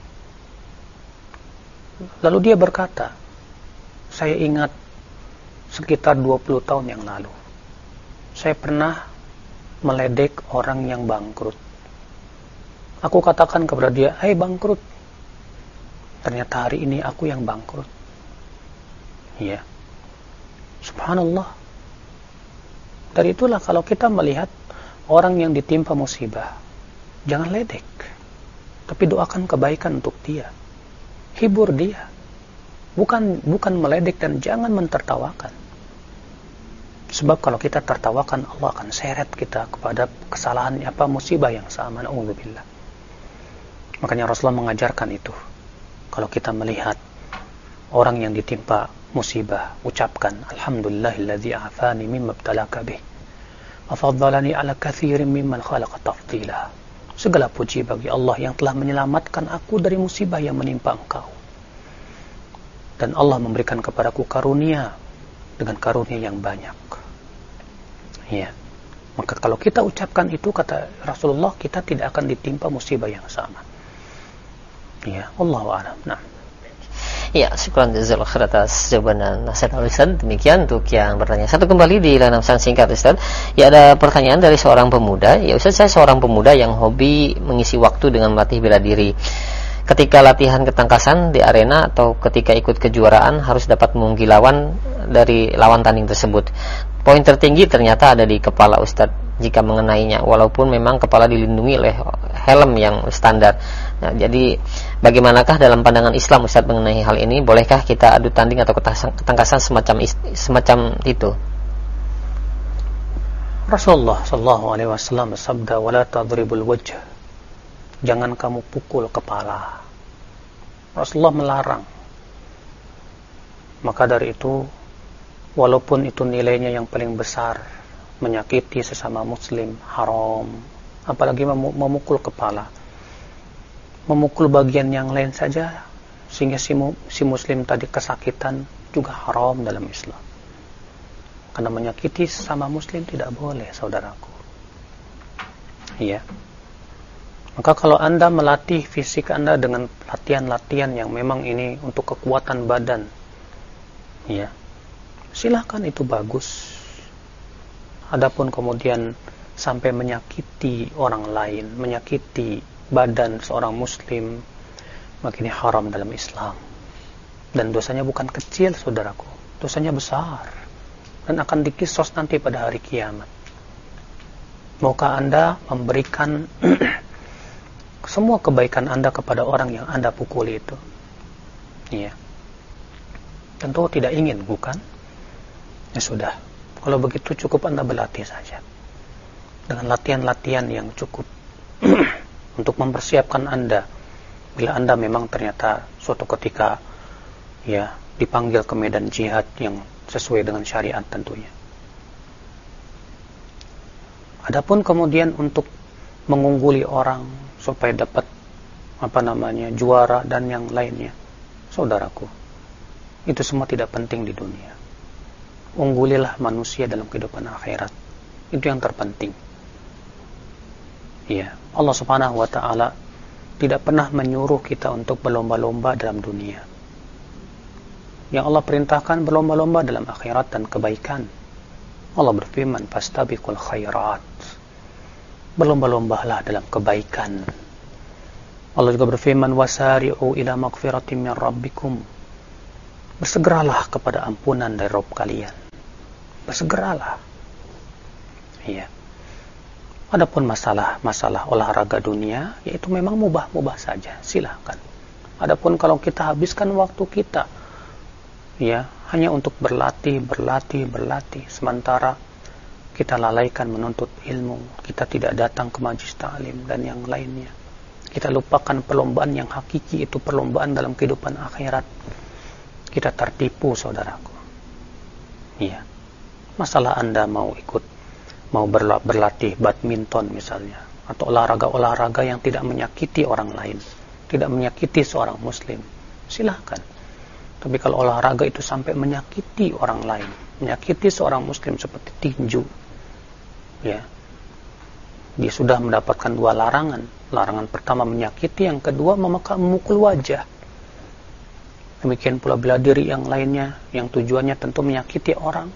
Lalu dia berkata, saya ingat sekitar dua puluh tahun yang lalu, saya pernah meledek orang yang bangkrut. Aku katakan kepada dia, hai bangkrut. Ternyata hari ini aku yang bangkrut. Ya, subhanallah. Dari itulah kalau kita melihat orang yang ditimpa musibah, jangan ledek, tapi doakan kebaikan untuk dia. Hibur dia, bukan bukan meledek, dan jangan mentertawakan. Sebab kalau kita tertawakan, Allah akan seret kita kepada kesalahan apa musibah yang sama. Na'udzubillah. Makanya Rasulullah mengajarkan itu. Kalau kita melihat orang yang ditimpa musibah, ucapkan alhamdulillahilladzi afani mimma ibtalaka bih wa faddalani ala katsirin mimman khalaqa tafdila. Segala puji bagi Allah yang telah menyelamatkan aku dari musibah yang menimpa engkau. Dan Allah memberikan kepadaku karunia dengan karunia yang banyak. Ya. Maka kalau kita ucapkan itu, kata Rasulullah, kita tidak akan ditimpa musibah yang sama. Ya, Allahu a'lam. Nah. Ya, syukran jazakallahu khair atas jawaban dan nasihat Ustaz. Demikian untuk yang bertanya. Satu kembali di layanan pesan singkat Ustaz. Ya, ada pertanyaan dari seorang pemuda. Ya Ustaz, saya seorang pemuda yang hobi mengisi waktu dengan melatih bela diri. Ketika latihan ketangkasan di arena atau ketika ikut kejuaraan harus dapat mengungkil lawan dari lawan tanding tersebut. Poin tertinggi ternyata ada di kepala Ustaz jika mengenainya, walaupun memang kepala dilindungi oleh helm yang standar. Nah, jadi bagaimanakah dalam pandangan Islam Ustaz mengenai hal ini? Bolehkah kita adu tanding atau ketangkasan semacam semacam itu? Rasulullah sallallahu alaihi wasallam bersabda, "Wala tadribul wajh." Jangan kamu pukul kepala. Rasulullah melarang. Maka dari itu, walaupun itu nilainya yang paling besar, menyakiti sesama muslim haram, apalagi memukul kepala, memukul bagian yang lain saja sehingga si, si muslim tadi kesakitan juga haram dalam Islam. Karena menyakiti sesama muslim tidak boleh, saudaraku. Iya. Maka kalau Anda melatih fisik Anda dengan latihan-latihan yang memang ini untuk kekuatan badan, ya, silakan, itu bagus. Adapun kemudian sampai menyakiti orang lain, menyakiti badan seorang muslim, maka ini haram dalam Islam. Dan dosanya bukan kecil, saudaraku. Dosanya besar. Dan akan dikisos nanti pada hari kiamat. Maukah Anda memberikan semua kebaikan Anda kepada orang yang Anda pukuli itu? Iya. Tentu tidak ingin, bukan? Ya sudah. Kalau begitu cukup Anda berlatih saja. Dengan latihan-latihan yang cukup untuk mempersiapkan Anda bila Anda memang ternyata suatu ketika ya dipanggil ke medan jihad yang sesuai dengan syariat tentunya. Adapun kemudian untuk mengungguli orang supaya dapat apa namanya juara dan yang lainnya, saudaraku, itu semua tidak penting di dunia. Unggulilah manusia dalam kehidupan akhirat, itu yang terpenting. Ya, Allah Subhanahu wa taala tidak pernah menyuruh kita untuk berlomba-lomba dalam dunia. Yang Allah perintahkan berlomba-lomba dalam akhirat dan kebaikan. Allah berfirman, "Fastabiqul khairat." Berlomba-lombalah dalam kebaikan. Allah juga berfirman, wasari'u ila maghfiratin min rabbikum. Bersegeralah kepada ampunan dari Rabb kalian. Bersegeralah. Iya. Adapun masalah masalah olahraga dunia, yaitu memang mubah-mubah saja, silakan. Adapun kalau kita habiskan waktu kita, ya, hanya untuk berlatih, berlatih, berlatih, sementara kita lalaikan menuntut ilmu, kita tidak datang ke majelis ta'lim dan yang lainnya. Kita lupakan perlombaan yang hakiki, itu perlombaan dalam kehidupan akhirat. Kita tertipu, saudaraku. Iya. Masalah Anda mau ikut, mau berlatih badminton misalnya, atau olahraga-olahraga yang tidak menyakiti orang lain, tidak menyakiti seorang muslim, silahkan. Tapi kalau olahraga itu sampai menyakiti orang lain, menyakiti seorang muslim seperti tinju, ya, dia sudah mendapatkan dua larangan. Larangan pertama menyakiti, yang kedua memukul wajah. Demikian pula bela diri yang lainnya, yang tujuannya tentu menyakiti orang.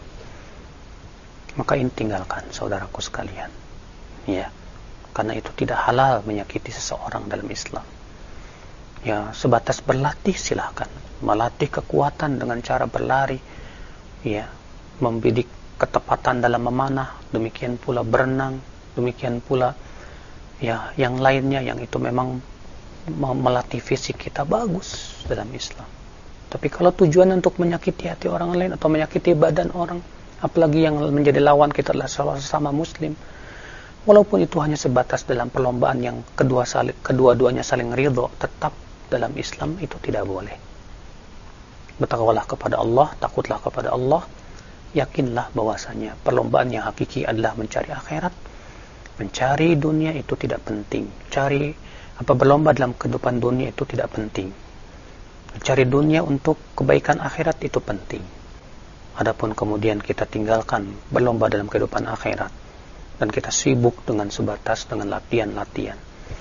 Maka ini tinggalkan, saudaraku sekalian. Ya, karena itu tidak halal menyakiti seseorang dalam Islam. Ya, sebatas berlatih silahkan. Melatih kekuatan dengan cara berlari. Ya, membidik ketepatan dalam memanah. Demikian pula berenang. Demikian pula ya, yang lainnya yang itu memang melatih fisik kita, bagus dalam Islam. Tapi kalau tujuan untuk menyakiti hati orang lain atau menyakiti badan orang, apalagi yang menjadi lawan kita adalah sesama muslim, walaupun itu hanya sebatas dalam perlombaan yang kedua saling, kedua-duanya saling ridho, tetap dalam Islam itu tidak boleh. Bertakwalah kepada Allah, takutlah kepada Allah, yakinlah bahwasanya perlombaan yang hakiki adalah mencari akhirat. Mencari dunia itu tidak penting. Cari apa berlomba dalam kehidupan dunia itu tidak penting. Mencari dunia untuk kebaikan akhirat itu penting. Adapun kemudian kita tinggalkan berlomba dalam kehidupan akhirat dan kita sibuk dengan sebatas dengan latihan-latihan,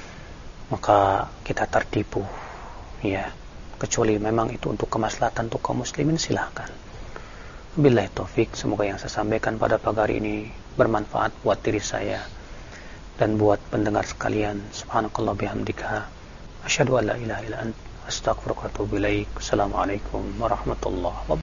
maka kita tertipu. Ya, kecuali memang itu untuk kemaslahatan untuk kaum muslimin, silahkan. Billahi taufik, semoga yang saya sampaikan pada pagi hari ini bermanfaat buat diri saya dan buat pendengar sekalian. Subhanakallah bihamdika, asyhadu an la ilaha illa anta, astaghfiruka wa atubu ilaik. Assalamualaikum warahmatullahi wabarakatuh.